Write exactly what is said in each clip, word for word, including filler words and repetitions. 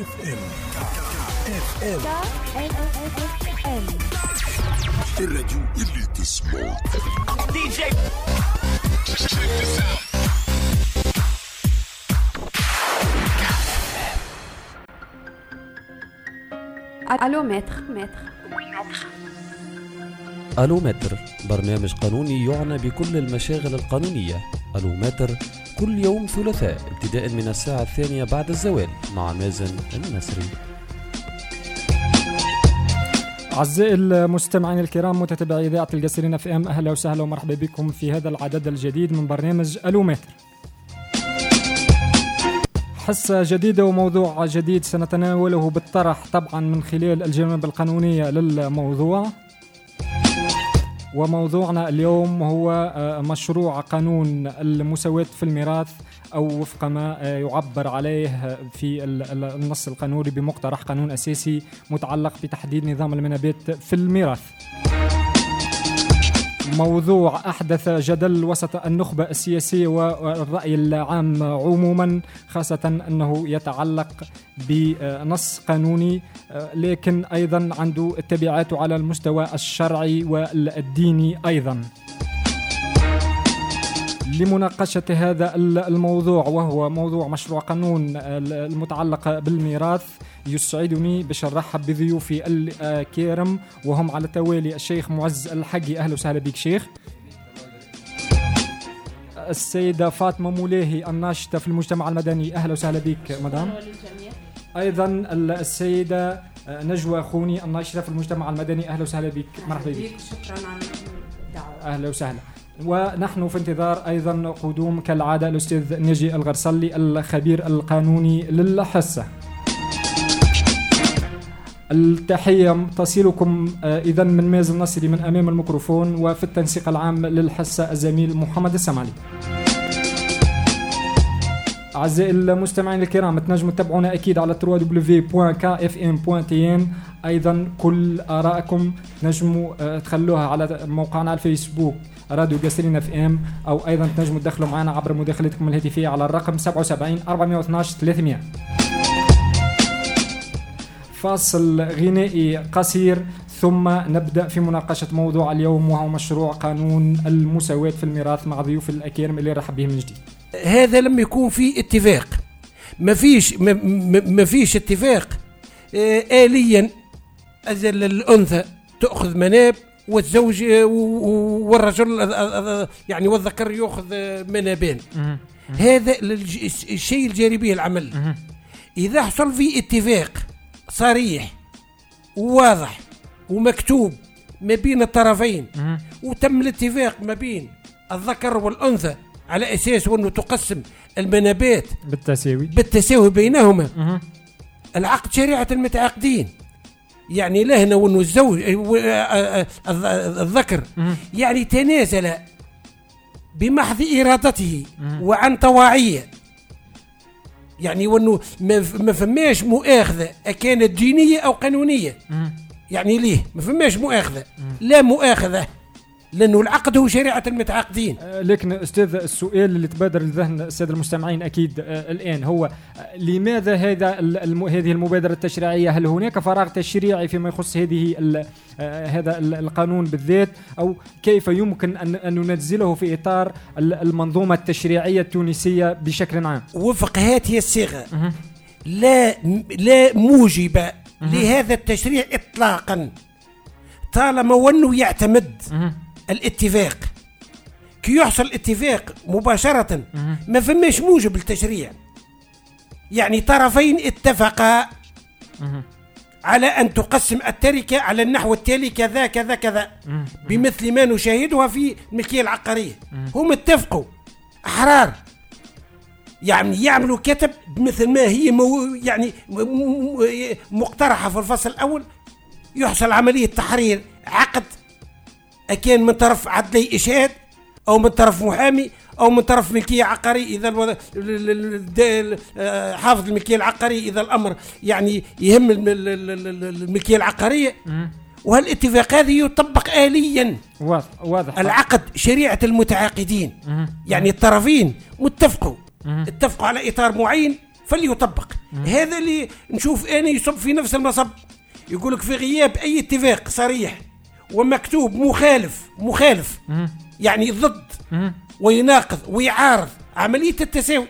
اف ام اف ام الراديو اللي تسمعه دي جي. الو متر متر ألو متر، برنامج قانوني يعنى بكل المشاغل القانونية. ألو متر كل يوم ثلاثاء ابتداء من الساعة الثانية بعد الزوال مع مازن النسري. أعزائي المستمعين الكرام متتبعي إذاعة القصرين اف ام، أهلا وسهلا ومرحبا بكم في هذا العدد الجديد من برنامج ألو متر. حصة جديدة وموضوع جديد سنتناوله بالطرح طبعا من خلال الجوانب القانونية للموضوع. وموضوعنا اليوم هو مشروع قانون المساواة في الميراث، أو وفق ما يعبر عليه في النص القانوني بمقترح قانون أساسي متعلق بتحديد نظام المنابات في الميراث. موضوع أحدث جدل وسط النخبة السياسية والرأي العام عموما، خاصة أنه يتعلق بنص قانوني لكن أيضا عنده تبعات على المستوى الشرعي والديني أيضا. لمناقشة هذا الموضوع وهو موضوع مشروع قانون المتعلق بالميراث، يسعدني باش نرحب بضيوفي الكرام وهم على التوالي الشيخ معز الحقي. أهلا وسهلا بك شيخ. السيدة فاطمة مولاهي الناشطة في المجتمع المدني. أهلا وسهلا بك مدام. أيضا السيدة نجوى خوني الناشطة في المجتمع المدني. أهلا وسهلا بك. مرحبا بك. شكرا على الدعوة. أهلا وسهلا. ونحن في انتظار أيضا قدوم كالعادة الأستاذ نجي الغرسلي الخبير القانوني للحصة. التحية تصلكم إذن من مازن النصري من أمام الميكروفون، وفي التنسيق العام للحصة الزميل محمد السمالي. أعزائي المستمعين الكرام، تنجموا تتابعونا أكيد على دبليو دبليو دبليو دوت كا اف ام دوت تي ان. أيضا كل آرائكم تنجموا تخلوها على موقعنا على الفيسبوك راديو قصرين اف ام، أو أيضا تنجموا تدخلوا معنا عبر مداخلتكم الهاتفية على الرقم سبعة وسبعين أربعمائة واثني عشر ثلاثمائة. فاصل غنائي قصير ثم نبدأ في مناقشة موضوع اليوم وهو مشروع قانون المساواة في الميراث مع ضيوف الأكارم اللي رحب بهم من جديد. هذا لما يكون في اتفاق، ما فيش ما فيش اتفاق آليا أزل الأنثى تأخذ مناب والزوج والرجل يعني والذكر يأخذ منابين. هذا الشيء الجاري به العمل. إذا حصل في اتفاق صريح وواضح ومكتوب ما بين الطرفين، وتم الاتفاق ما بين الذكر والأنثى على أساس أنه تقسم المنابات بالتساوي بالتساوي بينهما، العقد شريعة المتعاقدين. يعني لا هنا وأنه الزوج الذكر يعني تنازل بمحض إرادته وعن طواعية، يعني وأنه ما فماش مؤاخذة كانت دينية أو قانونية. يعني ليه ما فماش مؤاخذة؟ لا مؤاخذة لأنه العقد هو شريعة المتعاقدين. آه لكن أستاذ، السؤال اللي تبادر لذهن السادة المستمعين أكيد آه الآن هو آه لماذا هذا الم هذه المبادرة التشريعية؟ هل هناك فراغ تشريعي فيما يخص هذه آه هذا القانون بالذات، أو كيف يمكن أن, أن ننزله في إطار المنظومة التشريعية التونسية بشكل عام؟ وفق هذه الصيغة لا لا موجب لهذا التشريع إطلاقا، طالما وأنه يعتمد الاتفاق. كي يحصل اتفاق مباشرة ما فماش موجب التشريع. يعني طرفين اتفقا على أن تقسم التركة على النحو التالي كذا كذا كذا، بمثل ما نشاهدها في الملكية العقارية. هم اتفقوا أحرار، يعني يعملوا كتب مثل ما هي مو يعني مقترحة في الفصل الأول، يحصل عملية تحرير عقد أكان من طرف عدلي إشهاد أو من طرف محامي أو من طرف ملكية عقارية إذا حافظ الملكية العقارية إذا الأمر يعني يهم الملكية العقارية. وهالاتفاق هذه يطبق آليا. واضح واضح. العقد شريعة المتعاقدين، يعني الطرفين متفقوا اتفقوا على إطار معين فليطبق. هذا اللي نشوف أنا يصب في نفس المصب، يقولك في غياب أي اتفاق صريح ومكتوب مخالف مخالف يعني ضد ويناقض ويعارض عملية التساوي.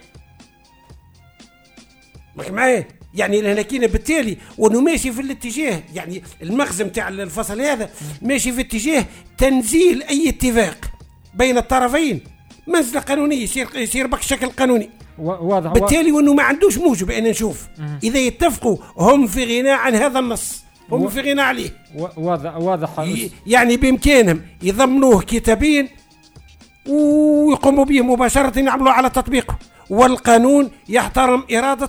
معايا يعني لكن بالتالي وانه ماشي في الاتجاه، يعني المغزى نتاع الفصل هذا ماشي في اتجاه تنزيل اي اتفاق بين الطرفين، منزله قانونيه يصير يصير بك شكل قانوني واضح. بالتالي وانه ما عندوش موجب ان نشوف اذا يتفقوا هم في غنى عن هذا النص، هم و... في غنى عليه. واضح واضح يعني بامكانهم يضمنوه كتابين ويقوموا به مباشره يعملوا على تطبيقه، والقانون يحترم اراده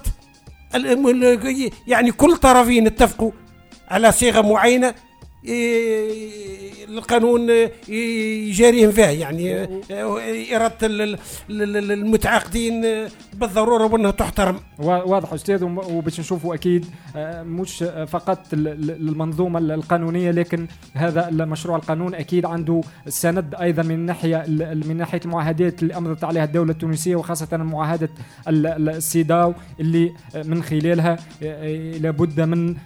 يعني كل طرفين اتفقوا على صيغه معينه القانون يجاريهم فيها، يعني إرادة المتعاقدين بالضرورة وأنها تحترم. واضح أستاذ، وباش نشوفوا أكيد مش فقط المنظومة القانونية، لكن هذا المشروع القانون أكيد عنده سند أيضا من ناحية من ناحية المعاهدات اللي أمضت عليها الدولة التونسية، وخاصة معاهدة السيداو اللي من خلالها لابد من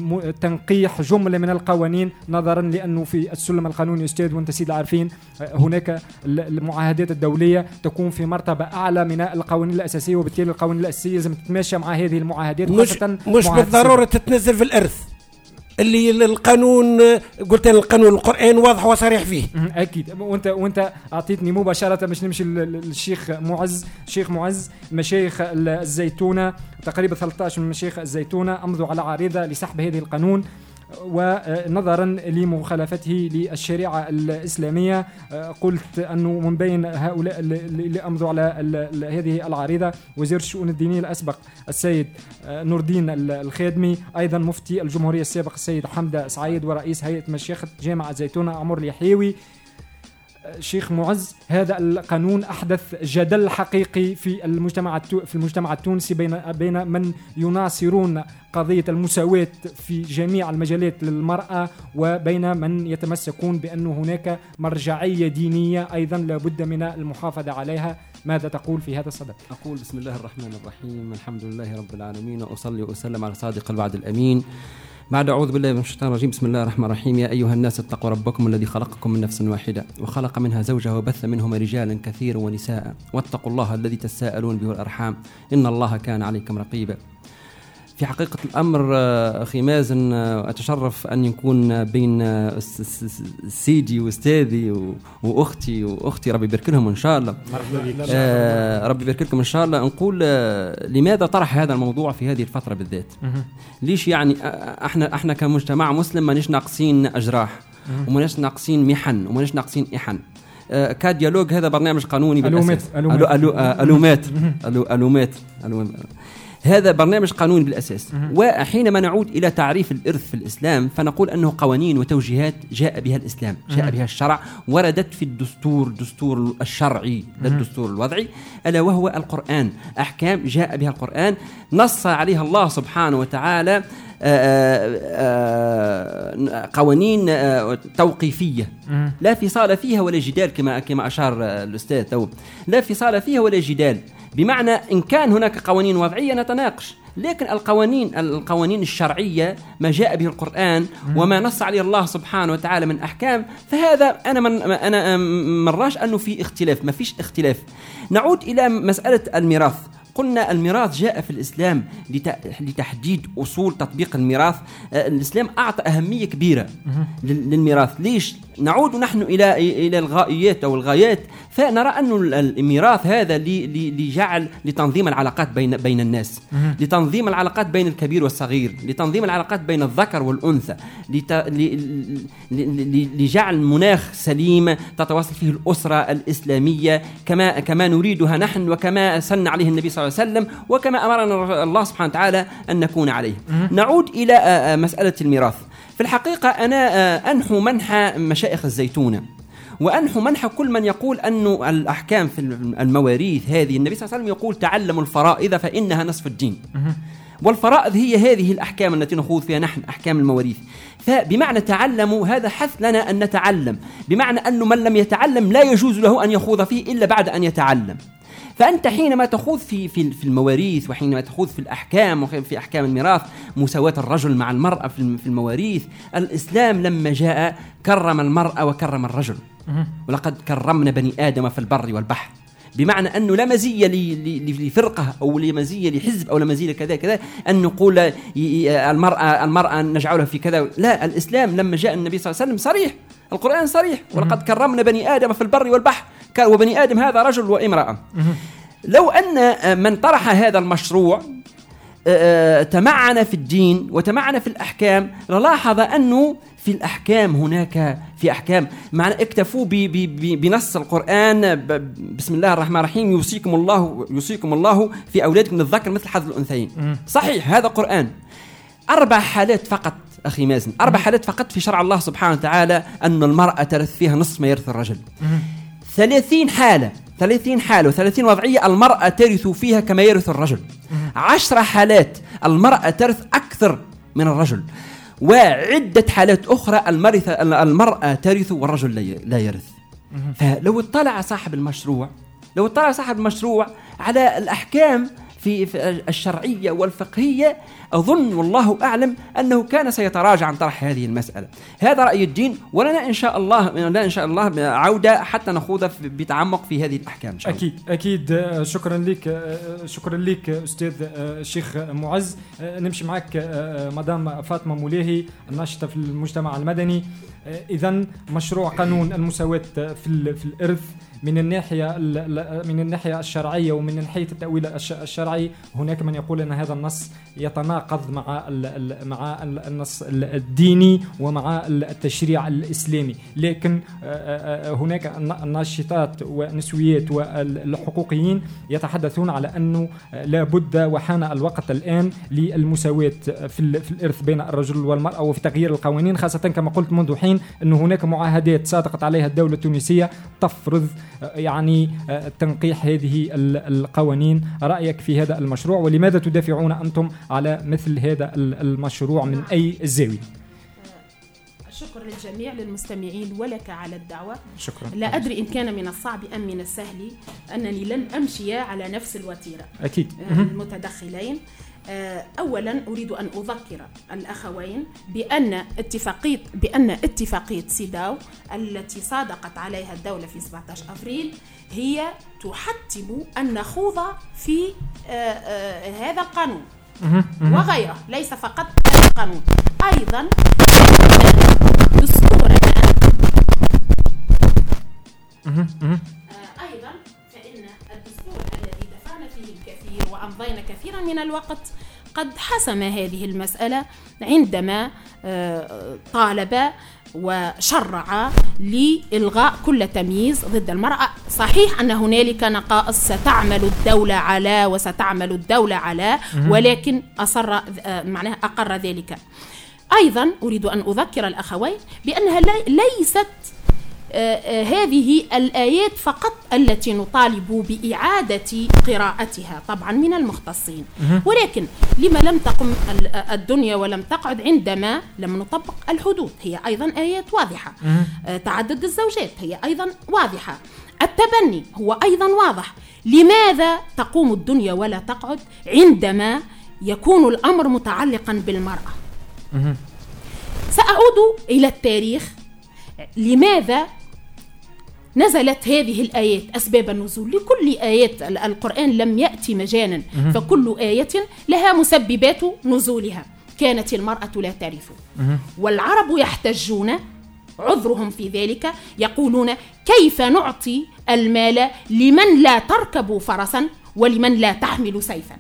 تنقيح جملة من القوانين، نظرا لأنه في السلم القانوني أستاذ وانت سيد عارفين هناك المعاهدات الدولية تكون في مرتبة أعلى من القوانين الأساسية، وبالتالي القوانين الأساسية لازم تتماشى مع هذه المعاهدات. مش, مش بالضرورة تتنزل في الإرث اللي القانون قلت أنا القانون القرآن واضح وصريح فيه أكيد. وانت وانت أعطيتني مباشرة باش نمشي للشيخ معز. شيخ معز، مشايخ الزيتونة تقريبا ثلاثة عشر من مشايخ الزيتونة أمضوا على عريضة لسحب هذه القانون، ونظرا لمخالفته للشريعة الإسلامية. قلت أنه من بين هؤلاء اللي أمضوا على هذه العريضة وزير الشؤون الدينية الأسبق السيد نور الدين الخادمي، أيضا مفتي الجمهورية السابق السيد حمدة سعيد، ورئيس هيئة مشيخة جامعة زيتونة عمر اليحيوي. شيخ معز، هذا القانون أحدث جدل حقيقي في المجتمع في المجتمع التونسي بين بين من يناصرون قضية المساواة في جميع المجالات للمرأة، وبين من يتمسكون بأن هناك مرجعية دينية أيضا لابد من المحافظة عليها. ماذا تقول في هذا الصدد؟ أقول بسم الله الرحمن الرحيم، الحمد لله رب العالمين، وأصلي وأسلم على صادق الوعد الأمين. بعد أعوذ بالله من الشيطان الرجيم، بسم الله الرحمن الرحيم. يا أيها الناس اتقوا ربكم الذي خلقكم من نفس واحدة وخلق منها زوجها وبث منهما رجالا كثيرا ونساء، واتقوا الله الذي تساءلون به الأرحام إن الله كان عليكم رقيبا. في حقيقة الأمر أخي مازن، أتشرف أن يكون بين سيدي وأستاذي وأختي وأختي ربي يبارك لهم إن شاء الله. آه ربي يبارك لكم إن شاء الله. نقول لماذا طرح هذا الموضوع في هذه الفترة بالذات؟ ليش يعني احنا احنا كمجتمع مسلم مانيش ناقصين أجراح ومانيش ناقصين محن ومانيش ناقصين إحن. آه كديالوج هذا برنامج قانوني بالأساس. ألومات ألومات ألومات ألومات هذا برنامج قانوني بالأساس. وحينما نعود إلى تعريف الإرث في الإسلام فنقول أنه قوانين وتوجيهات جاء بها الإسلام، جاء بها الشرع، وردت في الدستور، الدستور الشرعي لا الدستور الوضعي، ألا وهو القرآن. أحكام جاء بها القرآن نص عليها الله سبحانه وتعالى. آآ آآ قوانين آآ توقيفية لا فصال فيها ولا جدال، كما كما أشار الأستاذ تو، لا فصال فيها ولا جدال، بمعنى إن كان هناك قوانين وضعية نتناقش، لكن القوانين القوانين الشرعية ما جاء به القرآن وما نص عليه الله سبحانه وتعالى من أحكام، فهذا أنا من أنا مراش أنه في اختلاف، ما فيش اختلاف. نعود إلى مسألة الميراث. قلنا الميراث جاء في الإسلام لتحديد أصول تطبيق الميراث. الإسلام أعطى أهمية كبيرة للميراث. ليش؟ نعود نحن إلى إلى الغائيات أو الغايات، فنرى أن الميراث هذا لجعل لتنظيم العلاقات بين بين الناس، لتنظيم العلاقات بين الكبير والصغير، لتنظيم العلاقات بين الذكر والأنثى، لجعل مناخ سليم تتواصل فيه الأسرة الإسلامية كما كما نريدها نحن، وكما سن عليه النبي صلى الله عليه وسلم، وكما أمرنا الله سبحانه وتعالى أن نكون عليه. نعود إلى مسألة الميراث. في الحقيقة أنا أنحو منحى مشايخ الزيتونة، وأنحو منحى كل من يقول أن الأحكام في المواريث هذه النبي صلى الله عليه وسلم يقول تعلموا الفرائض فإنها نصف الدين، والفرائض هي هذه الأحكام التي نخوض فيها نحن، أحكام المواريث. فبمعنى تعلموا هذا حث لنا أن نتعلم، بمعنى أنه من لم يتعلم لا يجوز له أن يخوض فيه إلا بعد أن يتعلم. فأنت حينما تخوض في في في المواريث، وحينما تخوض في الأحكام وفي أحكام الميراث، مساواة الرجل مع المرأة في في المواريث، الإسلام لما جاء كرم المرأة وكرم الرجل. ولقد كرمنا بني آدم في البر والبحر، بمعنى أنه لا مزية لفرقة أو لا مزية لحزب أو لا مزية كذا كذا أن نقول المرأة المرأة نجعلها في كذا. لا، الإسلام لما جاء النبي صلى الله عليه وسلم صريح، القرآن صريح، ولقد كرمنا بني آدم في البر والبحر، وبني آدم هذا رجل وامرأة. لو أن من طرح هذا المشروع تمعن في الدين وتمعن في الأحكام للاحظ أنه في الأحكام هناك في أحكام معنى اكتفوا بنص القرآن بسم الله الرحمن الرحيم يوصيكم الله يوصيكم الله في أولادكم للذكر مثل حظ الأنثيين. صحيح، هذا قرآن. أربع حالات فقط أخي مازن، أربع حالات فقط في شرع الله سبحانه وتعالى أن المرأة ترث فيها نصف ما يرث الرجل. ثلاثين حالة ثلاثين حالة وثلاثين وضعية المرأة ترث فيها كما يرث الرجل. عشر حالات المرأة ترث أكثر من الرجل، وعدة حالات أخرى المرأة ترث والرجل لا يرث. فلو اطلع صاحب المشروع لو اطلع صاحب المشروع على الأحكام في الشرعية والفقهية، أظن والله أعلم أنه كان سيتراجع عن طرح هذه المسألة. هذا رأي الدين، ولنا إن شاء الله لا إن شاء الله عودة حتى نخوض بتعمق في هذه الأحكام. أكيد أكيد. شكرا لك شكرا لك أستاذ شيخ معز. نمشي معك مدام فاطمة مولاهي الناشطة في المجتمع المدني. إذن مشروع قانون المساواة في في الإرث من الناحية من الناحية الشرعية ومن ناحية التأويل الشرعي، هناك من يقول أن هذا النص يتناقض مع مع النص الديني ومع التشريع الإسلامي، لكن هناك الناشطات والنسويات والحقوقيين يتحدثون على أنه لا بد وحان الوقت الآن للمساواة في الإرث بين الرجل والمرأة وفي تغيير القوانين، خاصة كما قلت منذ حين أنه هناك معاهدات صادقت عليها الدولة التونسية تفرض يعني تنقيح هذه القوانين. رأيك في هذا المشروع، ولماذا تدافعون أنتم على مثل هذا المشروع من أي زاوية؟ شكرا للجميع للمستمعين ولك على الدعوة. شكرا. لا أدري إن كان من الصعب أم من السهل أنني لن أمشي على نفس الوتيرة. أكيد. المتدخلين. أولا أريد أن أذكر الأخوين بأن اتفاقية بأن اتفاقية سيداو التي صادقت عليها الدولة في سبعة عشر أبريل هي تحتم أن نخوض في هذا القانون وغيره، ليس فقط هذا القانون. أيضا دستورنا أيضا فإن الدستور الذي دفعنا فيه الكثير وأمضينا كثيرا من الوقت قد حسم هذه المسألة عندما طالب وشرع لإلغاء كل تمييز ضد المرأة. صحيح أن هنالك نقائص ستعمل الدولة على وستعمل الدولة على، ولكن أصر معناها أقر ذلك. أيضا أريد أن أذكر الأخوين بأنها ليست آه هذه الآيات فقط التي نطالب بإعادة قراءتها طبعا من المختصين، ولكن لما لم تقم الدنيا ولم تقعد عندما لم نطبق الحدود؟ هي أيضا آيات واضحة. آه تعدد الزوجات هي أيضا واضحة. التبني هو أيضا واضح. لماذا تقوم الدنيا ولا تقعد عندما يكون الأمر متعلقا بالمرأة؟ سأعود إلى التاريخ. لماذا نزلت هذه الآيات؟ أسباب النزول لكل آيات القرآن لم يأتي مجانا، فكل آية لها مسببات نزولها. كانت المرأة لا ترث، والعرب يحتجون عذرهم في ذلك، يقولون كيف نعطي المال لمن لا تركب فرسا ولمن لا تحمل سيفا.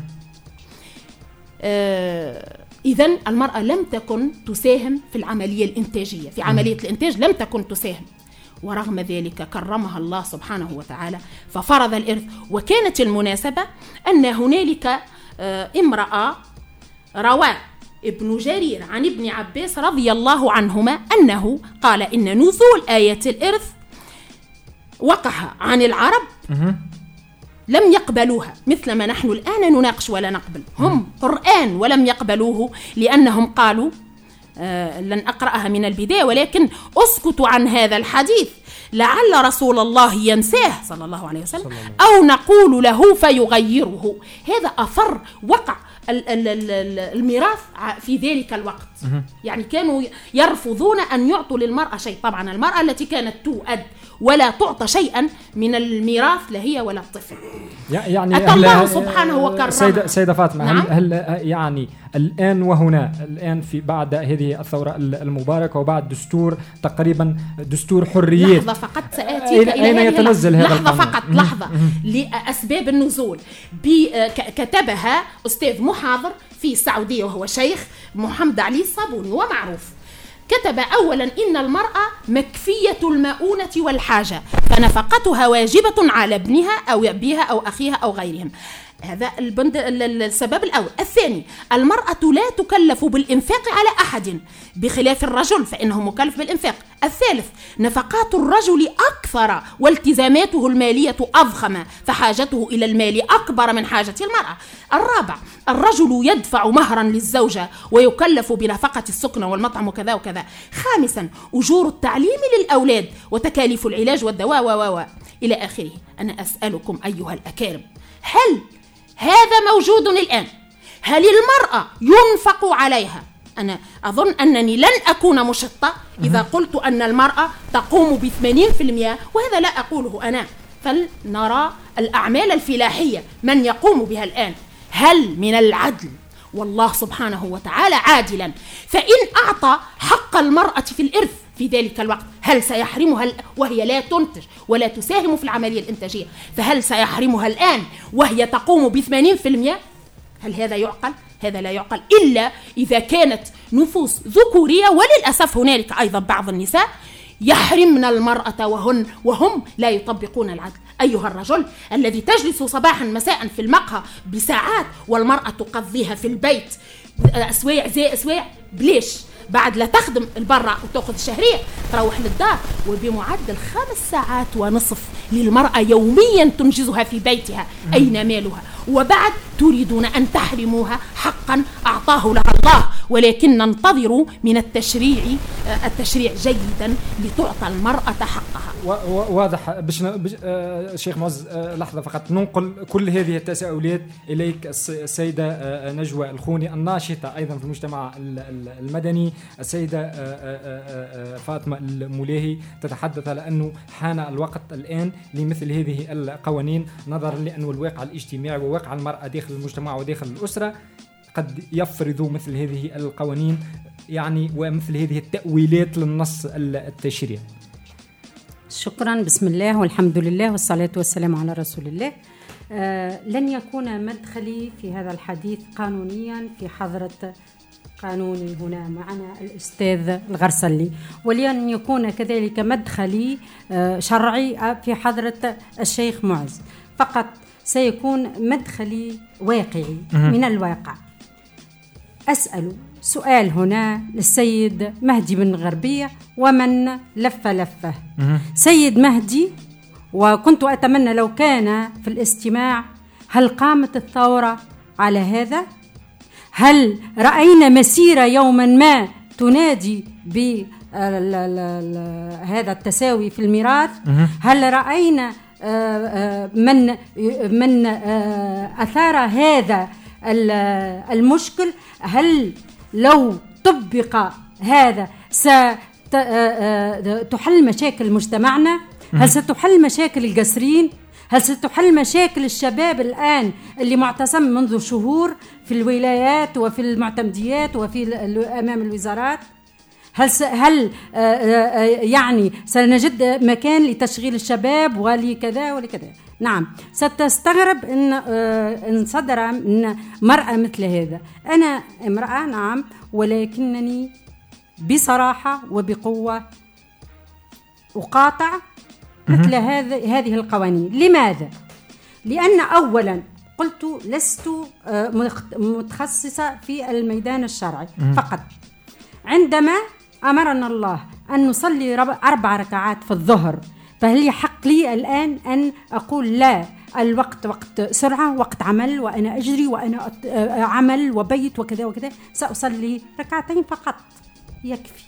آه إذن المرأة لم تكن تساهم في العملية الإنتاجية، في عملية الإنتاج لم تكن تساهم، ورغم ذلك كرمها الله سبحانه وتعالى ففرض الإرث. وكانت المناسبة أن هنالك امرأة روى ابن جرير عن ابن عباس رضي الله عنهما أنه قال إن نزول آية الإرث وقع عن العرب لم يقبلوها مثل ما نحن الآن نناقش ولا نقبل. هم قرآن ولم يقبلوه لأنهم قالوا لن أقرأها من البداية، ولكن أسكت عن هذا الحديث لعل رسول الله ينساه صلى الله عليه وسلم أو نقول له فيغيره. هذا أثر وقع الميراث في ذلك الوقت. يعني كانوا يرفضون أن يعطوا للمرأة شيء. طبعا المرأة التي كانت تؤد ولا تعطى شيئا من الميراث لا هي ولا الطفل. يعني أتى الله سبحانه وكرمه. سيدة, سيدة فاطمة، نعم؟ هل, هل يعني الآن وهنا الآن في بعد هذه الثورة المباركة وبعد دستور تقريبا دستور حريات، لحظة فقط سأتيك إلى أين يتنزل هذا لحظة القانون؟ فقط لحظة لأسباب النزول. كتبها أستاذ محاضر في السعودية وهو شيخ محمد علي الصابوني ومعروف. كتب أولا إن المرأة مكفية المؤونة والحاجة فنفقتها واجبة على ابنها أو أبيها أو أخيها أو غيرهم. هذا البند السبب الأول. الثاني، المرأة لا تكلف بالإنفاق على أحد بخلاف الرجل فإنه مكلف بالإنفاق. الثالث، نفقات الرجل أكثر والتزاماته المالية أضخم فحاجته إلى المال أكبر من حاجة المرأة. الرابع، الرجل يدفع مهرا للزوجة ويكلف بنفقة السكن والمطعم وكذا وكذا. خامسا، أجور التعليم للأولاد وتكاليف العلاج والدواء و و إلى آخره. أنا أسألكم أيها الأكارم، هل هذا موجود الآن؟ هل المرأة ينفق عليها؟ أنا أظن أنني لن أكون مشطة إذا قلت أن المرأة تقوم بثمانين بالمئة، وهذا لا أقوله أنا. فلنرى الأعمال الفلاحية من يقوم بها الآن. هل من العدل والله سبحانه وتعالى عادلا فإن أعطى حق المرأة في الإرث في ذلك الوقت هل سيحرمها وهي لا تنتج ولا تساهم في العملية الإنتاجية؟ فهل سيحرمها الآن وهي تقوم بثمانين بالمئة؟ هل هذا يعقل؟ هذا لا يعقل إلا إذا كانت نفوس ذكورية، وللأسف هنالك أيضا بعض النساء يحرمن المرأة وهن وهم لا يطبقون العدل. أيها الرجل الذي تجلس صباحا مساء في المقهى بساعات والمرأة تقضيها في البيت أسواع زي أسواع بليش، بعد لا تخدم البرة وتأخذ الشهرية تروح للدار وبمعدل خمس ساعات ونصف للمرأة يوميا تنجزها في بيتها. أين مالها؟ وبعد تريدون أن تحرموها حقا أعطاه لها الله. ولكن ننتظر من التشريع التشريع جيدا لتعطى المرأة حقها. واضح. بش آه شيخ معز آه لحظة فقط ننقل كل هذه التساؤلات إليك السيدة آه نجوى الخوني الناشطة أيضا في المجتمع المدني. السيدة آه آه آه فاطمة الملاهي تتحدث على أنه حان الوقت الآن لمثل هذه القوانين نظرا لأنه الواقع الاجتماعي وواقع المرأة داخل المجتمع وداخل الأسرة قد يفرضوا مثل هذه القوانين يعني ومثل هذه التأويلات للنص التشريعي. شكرا. بسم الله والحمد لله والصلاة والسلام على رسول الله. آه لن يكون مدخلي في هذا الحديث قانونيا في حضرة قانوني هنا معنا الأستاذ الغرسلي، ولن يكون كذلك مدخلي آه شرعي في حضرة الشيخ معز، فقط سيكون مدخلي واقعي من الواقع. أسأل سؤال هنا للسيد مهدي بن غربية ومن لف لفه. سيد مهدي، وكنت أتمنى لو كان في الاستماع، هل قامت الثورة على هذا؟ هل رأينا مسيرة يوما ما تنادي بهذا التساوي في الميراث؟ هل رأينا من من أثار هذا المشكل؟ هل لو طبق هذا ستحل مشاكل مجتمعنا؟ هل ستحل مشاكل القسرين؟ هل ستحل مشاكل الشباب الآن اللي معتصم منذ شهور في الولايات وفي المعتمديات وفي أمام الوزارات؟ هل س... هل آآ آآ يعني سنجد مكان لتشغيل الشباب ولكذا ولكذا؟ نعم، ستستغرب إن إن صدر من مرأة مثل هذا. أنا امرأة نعم، ولكنني بصراحة وبقوة أقاطع مثل هذه هذه القوانين. لماذا؟ لأن أولا قلت لست متخصصة في الميدان الشرعي فقط. عندما أمرنا الله أن نصلي أربع ركعات في الظهر، فهل يحق لي الآن أن أقول لا، الوقت وقت سرعة، وقت عمل، وأنا أجري وأنا عمل وبيت وكذا وكذا، سأصلي ركعتين فقط؟ يكفي.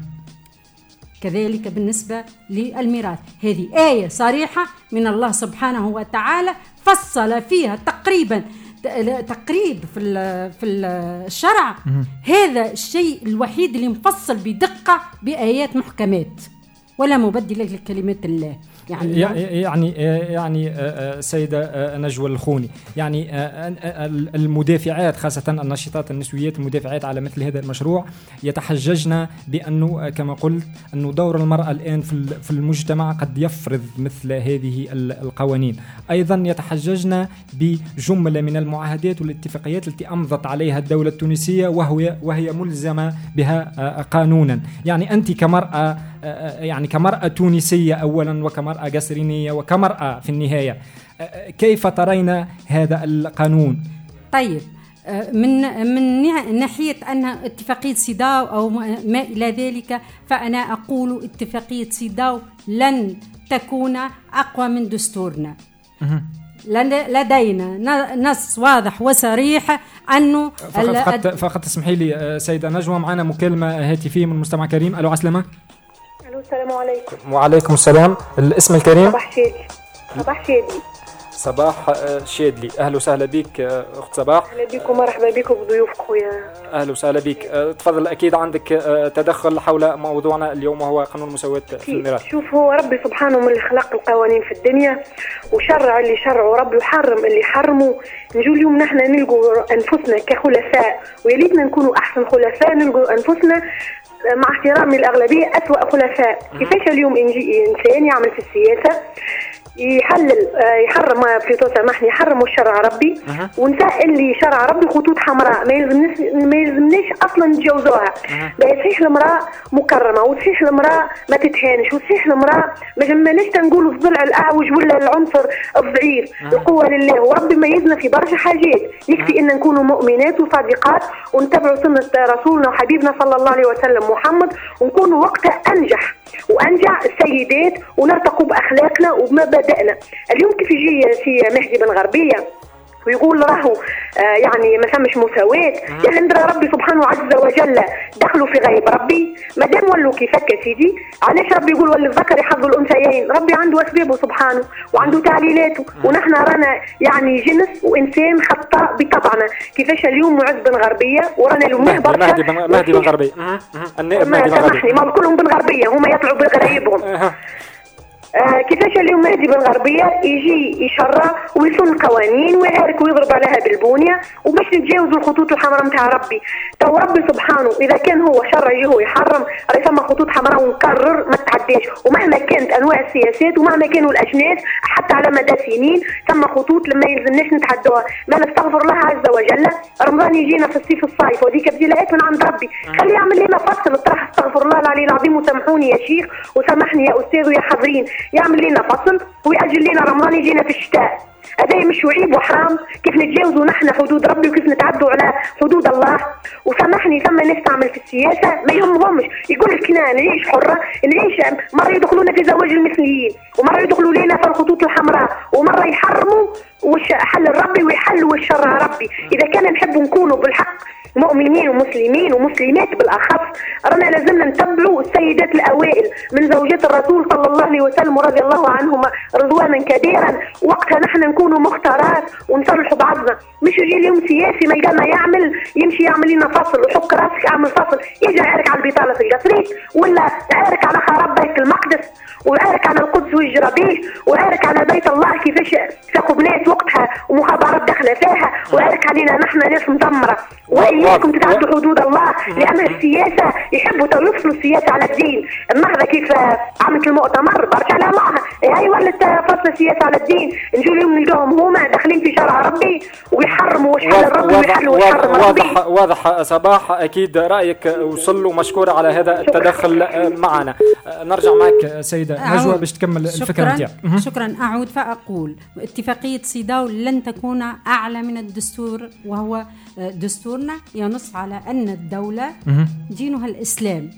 كذلك بالنسبة للميراث، هذه آية صريحة من الله سبحانه وتعالى فصل فيها تقريبا تقريب في في الشرع. هذا الشيء الوحيد اللي مفصل بدقة بآيات محكمات ولا مبدل لكلمات الله. يعني يعني يعني سيدة نجوى الخوني، يعني المدافعات خاصة الناشطات النسويات المدافعات على مثل هذا المشروع يتحججن بأنه كما قلت أنه دور المرأة الآن في المجتمع قد يفرض مثل هذه القوانين. أيضا يتحججن بجملة من المعاهدات والاتفاقيات التي أمضت عليها الدولة التونسية وهي وهي ملزمة بها قانونا. يعني أنت كمرأة يعني كمرأة تونسية أولا وكمرأة قسرينية وكمرأة في النهاية كيف ترين هذا القانون؟ طيب، من من ناحية أن اتفاقية سيداو أو ما إلى ذلك، فأنا أقول اتفاقية سيداو لن تكون أقوى من دستورنا. لدينا نص واضح وصريح أنه فقط, فقط تسمحي لي سيدة نجوى، معنا مكالمة هاتفية من مستمع كريم. ألو عسلامة. السلام عليكم. وعليكم السلام. الاسم الكريم؟ صباح شادلي. صباح شادلي. صباح شادلي، اهلا وسهلا بك اخت صباح. اهلا بكم ومرحبا بكم بضيوفك خويا. اهلا وسهلا بك. تفضل، اكيد عندك تدخل حول موضوعنا اليوم وهو قانون المساواة في الميراث. شوف، هو ربي سبحانه من اللي خلق القوانين في الدنيا وشرع اللي شرعه ربي وحرم اللي حرمه. نجوا اليوم نحن نلقوا انفسنا كخلفاء، ويليتنا نكونوا احسن خلفاء، نلقوا انفسنا مع احترامي الأغلبية أسوأ خلفاء. كيفاش اليوم يجي إنسان يعمل في السياسة يحلل يحرم في سامحني يحرموا الشرع ربي أه. ونساء اللي شرع ربي خطوط حمراء ما يلزمناش ما يلزمناش اصلا نتجاوزوها. لا يصيح المراه مكرمه وتصيح المراه ما تتهانش وتصيح المراه ما جمعناش تنقولوا الضلع الاعوج ولا العنصر الضعيف. أه. القوه لله وربي ميزنا في برشا حاجات. يكفي أه. ان نكونوا مؤمنات وصادقات ونتبعوا سنه رسولنا وحبيبنا صلى الله عليه وسلم محمد، ونكونوا وقتها انجح وانجع السيدات ونرتقوا باخلاقنا وبمبادئنا. اليوم كيف يجي سي مهدي بن غربيه ويقول راهو آه يعني ما ثمش مساواة، يعني ندرى ربي سبحانه عز وجل دخلوا في غيب ربي. ما دام ولوا كيفك يا سيدي، علاش ربي يقول وللذكر يحظ الانثيين؟ ربي عنده اسبابه سبحانه وعنده تعليلاته، ونحن رانا يعني جنس وانسان خطاء بطبعنا. كيفاش اليوم معز بن غربيه ورانا اليوم برشا مهدي بن مهدي بن غربيه سامحني ما كلهم بن غربيه هما يطلعوا بغرايبهم. آه كيفاش اليوم مهدي بن غربيه يجي يشرع ويصن قوانين ويعارك ويضرب عليها بالبونيه وباش نتجاوزوا الخطوط الحمراء نتاع ربي. تو ربي سبحانه اذا كان هو شرع يجي هو يحرم راه ثم خطوط حمراء ونكرر ما تعداش، ومهما كانت انواع السياسات ومهما كانوا الاجناس حتى على مدى سنين ثم خطوط لما يلزمناش نتعدوها. ما نستغفر الله عز وجل، رمضان يجينا في الصيف الصيف وذيك ابتلاءات من عند ربي، خلي يعمل لنا فصل اطرح استغفر الله العلي العظيم وسامحوني يا شيخ وسامحني يا استاذ ويا حاضرين، يعمل لنا فصل ويأجل لنا رمضان يجينا في الشتاء. هذا مش عيب وحرام كيف نتجاوزوا نحن حدود ربي وكيف نتعدوا على حدود الله. وسامحني ثم ناس تعمل في السياسه ما يهمهمش، يقول لك كنا نعيش حره نعيش، مره يدخلونا في زواج المثليين ومره يدخلوا لنا في الخطوط الحمراء ومره يحرموا وش حل ربي ويحلوا الشرع ربي. اذا كان نحب نكونوا بالحق مؤمنين ومسلمين ومسلمات بالاخص رانا لازمنا نتبعوا السيدات الاوائل من زوجات الرسول صلى الله عليه وسلم رضي الله عنهما رضوانا كبيرا. وقتها نحن نكونوا مختارات ونصلحوا بعضنا، مش يجي اليوم سياسي ما يلقى ما يعمل يمشي يعمل لنا فصل ويحك راسك اعمل فصل، يجي يعارك على البطاله في القصريت ولا يعارك على خراب بيت المقدس ويعارك على القدس ويجرى به ويعارك على بيت الله كيفاش ساقوا بنات وقتها ومخابرات داخله فيها ويعارك علينا نحن ناس مدمره. وإياكم تتعدوا حدود الله، لأن السياسة يحبوا يفصلوا السياسة على الدين. النهضة كيف عملت المؤتمر برجع لها معها هاي ولت فصل السياسة على الدين. نجوا اليوم نلقاهم هما داخلين في شرع ربي ويحرموا وش حل ربي ويحلوا وش حرم ربي. واضح واضح صباح، أكيد رأيك وصل له مشكورة على هذا التدخل معنا. نرجع معك سيدة نجوى باش تكمل الفكرة نتاعك. شكرا. أعود فأقول اتفاقية سيداو لن تكون أعلى من الدستور، وهو دستورنا ينص على أن الدولة دينها الإسلام،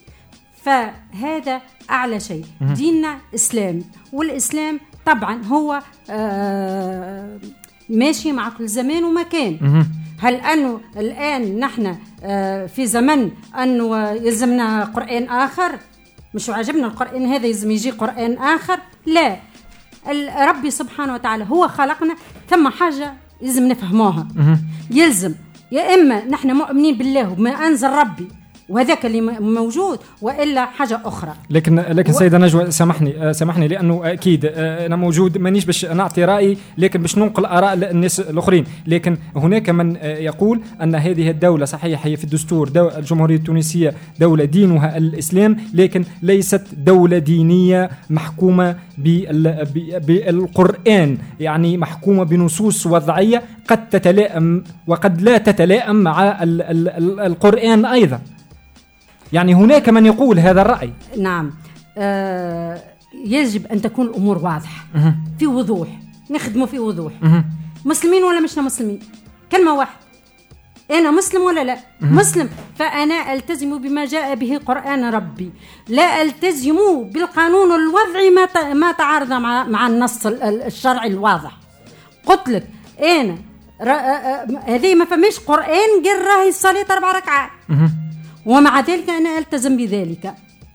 فهذا أعلى شيء. ديننا إسلام، والإسلام طبعا هو ماشي مع كل زمان ومكان. هل أنه الآن نحن في زمن أنه يلزمنا قرآن آخر؟ مش عجبنا القرآن هذا يلزم يجي قرآن آخر؟ لا، ربي سبحانه وتعالى هو خلقنا، ثم حاجة يلزم نفهموها. يلزم يا إما نحن مؤمنين بالله وما أنزل ربي وهذاك اللي موجود، والا حاجه اخرى. لكن لكن و... سيده نجوى سامحني سامحني لانه اكيد انا موجود مانيش باش نعطي رايي، لكن باش ننقل اراء الناس الاخرين. لكن هناك من يقول ان هذه الدوله صحيح هي في الدستور الجمهوريه التونسيه دوله دينها الاسلام، لكن ليست دوله دينيه محكومه بالقران، يعني محكومه بنصوص وضعيه قد تتلائم وقد لا تتلائم مع ال ال ال القران ايضا. يعني هناك من يقول هذا الرأي. نعم، آه يجب أن تكون الأمور واضحة في وضوح، نخدموا في وضوح. مسلمين ولا مشنا مسلمين؟ كلمة واحدة، أنا مسلم ولا لا؟ مسلم، فأنا ألتزم بما جاء به قرآن ربي، لا ألتزم بالقانون الوضعي ما ما تعارض مع مع النص الشرعي الواضح. قلت لك أنا هذه ما فماش قرآن قال راهي الصلاة أربع ركعات، ومع ذلك أنا ألتزم بذلك.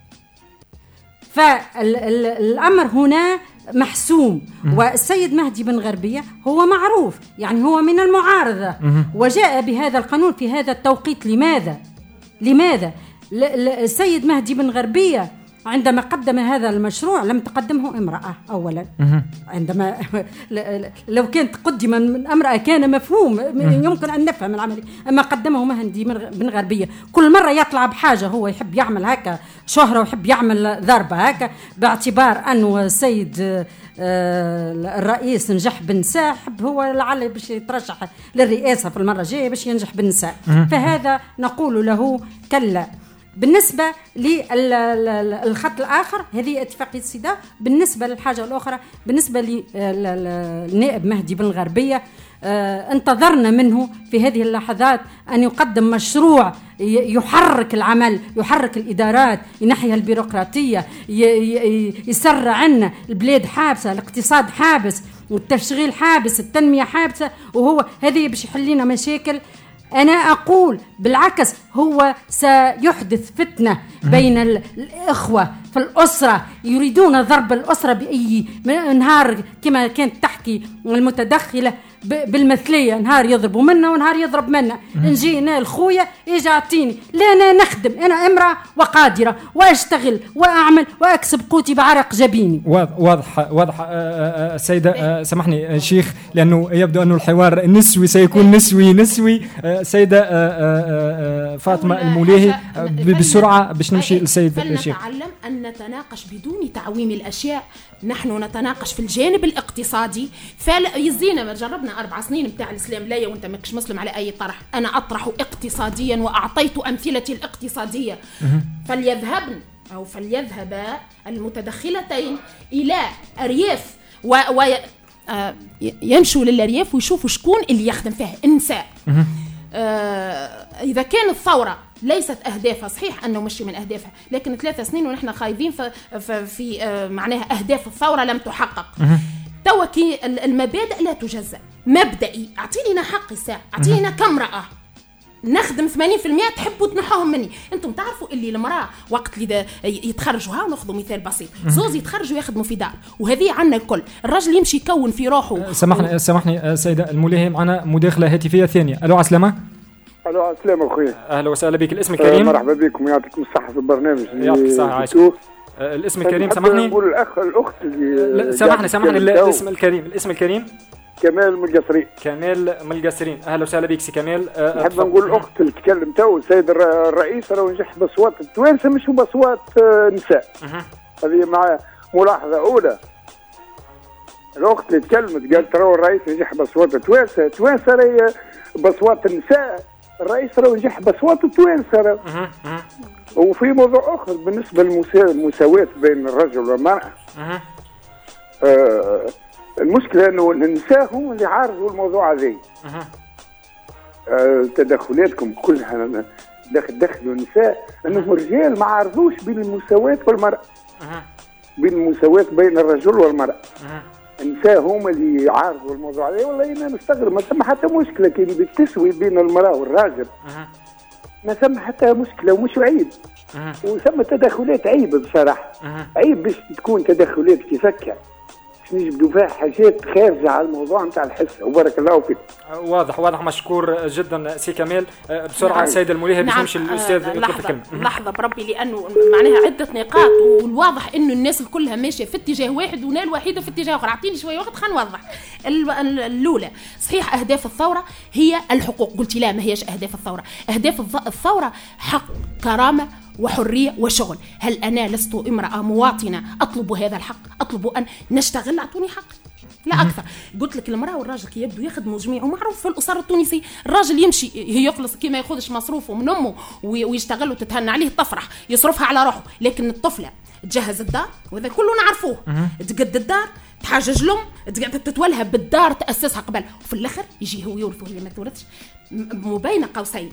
فالأمر هنا محسوم. والسيد مهدي بن غربية هو معروف، يعني هو من المعارضة وجاء بهذا القانون في هذا التوقيت. لماذا؟ لماذا؟ السيد مهدي بن غربية عندما قدم هذا المشروع لم تقدمه امرأة أولا. عندما لو كانت قدما من امرأة كان مفهوم، يمكن أن نفهم العملية. أما قدمه مهدي بن غربية كل مرة يطلع بحاجة، هو يحب يعمل هكا شهرة ويحب يعمل ضربة هكا، باعتبار أنه السيد الرئيس نجح بالنساء، هو لعل باش يترشح للرئاسة في المرة الجاية باش ينجح بالنساء. فهذا نقول له كلا. بالنسبة للخط الآخر هذه اتفاقية سيدا. بالنسبة للحاجة الأخرى، بالنسبة للنائب مهدي بن غربية، آه انتظرنا منه في هذه اللحظات أن يقدم مشروع يحرك العمل، يحرك الإدارات، ينحيها البيروقراطية، يسرع عنا. البلاد حابسة، الاقتصاد حابس، والتشغيل حابس، التنمية حابسة، وهو هذه باش يحل لنا مشاكل. أنا أقول بالعكس، هو سيحدث فتنة بين الإخوة في الأسرة، يريدون ضرب الأسرة بأي نهار، كما كانت تحكي المتدخلة بالمثلية، نهار يضربوا منا ونهار يضرب منا. نجي أنا الخوية يجي أعطيني، لا أنا نخدم، أنا امرأة وقادرة وأشتغل وأعمل وأكسب قوتي بعرق جبيني. واضح واضح. سيدة سامحني شيخ، لأنه يبدو أنه الحوار نسوي سيكون نسوي نسوي. سيدة فاطمة الموليهي بسرعة باش نمشي للسيد الشيخ. فلنتعلم أن نتناقش بدون تعويم الأشياء. نحن نتناقش في الجانب الاقتصادي. فيزينا ما جربنا أربع سنين متاع الإسلام لا وأنت ماكش مسلم على أي طرح. أنا أطرح اقتصاديا وأعطيت أمثلتي الاقتصادية. فليذهبن أو فليذهبا المتدخلتين إلى أرياف و, و آه يمشوا للأرياف ويشوفوا شكون اللي يخدم فيها النساء. آه إذا كانت الثورة ليست أهدافها، صحيح أنه مشي من أهدافها، لكن ثلاثة سنين ونحن خايفين في, في آه معناها أهداف الثورة لم تحقق. توكي المبادئ لا تجزأ. مبدئي أعطينينا حق الساعة، أعطينينا كامرأة نخدم ثمانين بالمئة تحبوا تنحوهم مني. انتم تعرفوا اللي المرأة وقت اللي يتخرجوا، ها وناخذوا مثال بسيط، زوز يتخرجوا يخدموا في دار، وهذه عنا الكل. الرجل يمشي يكون في روحه. سامحني سامحني سيدة الموليهي، معنا مداخلة هاتفية ثانية. الو عسلامة. الو عسلامة اخويا. اهلا وسهلا بك. الاسم الكريم؟ أه مرحبا بكم، يعطيكم الصحة في البرنامج. يعطيك الصحة عايشك. الاسم الكريم سامحني. نقول الاخ الاخت اللي سامحني سامحني الاسم الكريم. الاسم الكريم كمال من القصرين. كمال من القصرين. اهلا وسهلا بك سي كمال. نحب نقول الاخت اللي تكلم تو السيد الرئيس راه نجح باصوات التوانسه مش باصوات نساء. هذه مع ملاحظه اولى. الاخت اللي تكلمت قالت ترى الرئيس نجح باصوات التوانسه، التوانسه راهي باصوات النساء، الرئيس راه نجح باصوات التوانسه. وفي موضوع اخر بالنسبه للمساواه بين الرجل والمراه. آه المشكلة أنه النساء هم اللي عارضوا الموضوع هذا. أه تدخلاتكم كلها داخل دخلوا النساء، أنهم الرجال ما عارضوش بين المساواة والمرأة، بين المساواة بين الرجل والمرأة. النساء هما اللي يعارضوا الموضوع هذا. والله انا نستغرب، ما ثم حتى مشكله كي بالتسوي بين المراه والراجل، ما ثم حتى مشكله ومش عيب، وثم تدخلات عيب بصراحه، عيب باش تكون تدخلات كيفك باش نجبدوا فيها حاجات خارجه على الموضوع نتاع الحس. وبارك الله فيك. واضح واضح، مشكور جدا سي كمال. بسرعه نعم. سيد المليهي باش نمشي للاستاذ يطلب الكلمه. لحظه بربي، لانه معناها عده نقاط، والواضح انه الناس كلها ماشيه في اتجاه واحد ونال وحيده في اتجاه اخر. اعطيني شويه وقت خلينا نوضح. الاولى صحيح اهداف الثوره هي الحقوق، قلت لا ما هيش اهداف الثوره. اهداف الثوره حق، كرامه وحرية وشغل. هل أنا لست امرأة مواطنة أطلب هذا الحق؟ أطلب أن نشتغل، أعطوني حق لا أكثر. قلت لك المرأة والراجل كي يبدو يخدموا جميع، ومعروف في الأسر التونسي الراجل يمشي يخلص كي ما ياخذش مصروفه من أمه ويشتغل وتتهنى عليه تفرح يصرفها على روحه، لكن الطفلة تجهز الدار وهذا كله نعرفوه، تقد الدار، تحاجج لهم، تتولها بالدار تأسسها قبل، وفي الآخر يجي هو يورث وهي ما تورثش. مبين قوسين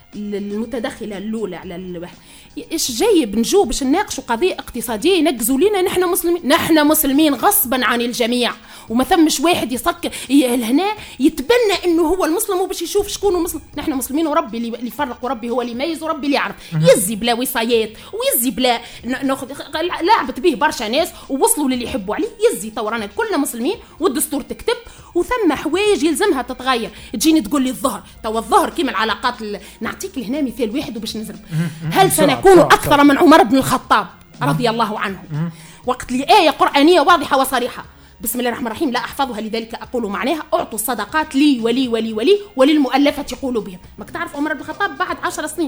المتدخله الاولى على الواحد ايش جايب نجو باش نناقشوا قضيه اقتصاديه ينقزوا لنا نحن مسلمين. نحن مسلمين غصبا عن الجميع، وما ثمش واحد يسك هنا يتبنى انه هو المسلم وباش يشوف شكون المسلم. نحن مسلمين وربي اللي يفرق وربي هو اللي يميز وربي اللي يعرف. يزي بلا وصايات ويزي بلا ناخذ لعبت به برشا ناس ووصلوا للي يحبوا عليه. يزي تورانا كلنا مسلمين والدستور تكتب وثم حوايج يلزمها تتغير. تجيني تقول لي الظهر تو الظهر كيما العلاقات ال... نعطيك لهنا مثال واحد وباش نزرب. هل سنكون اكثر من عمر بن الخطاب رضي الله عنه وقت لي آية قرآنية واضحة وصريحة بسم الله الرحمن الرحيم لا أحفظها لذلك أقول معناها أعطوا الصدقات لي ولي ولي ولي وللمؤلفة قلوبهم. ما تعرف عمر بن الخطاب بعد عشر سنين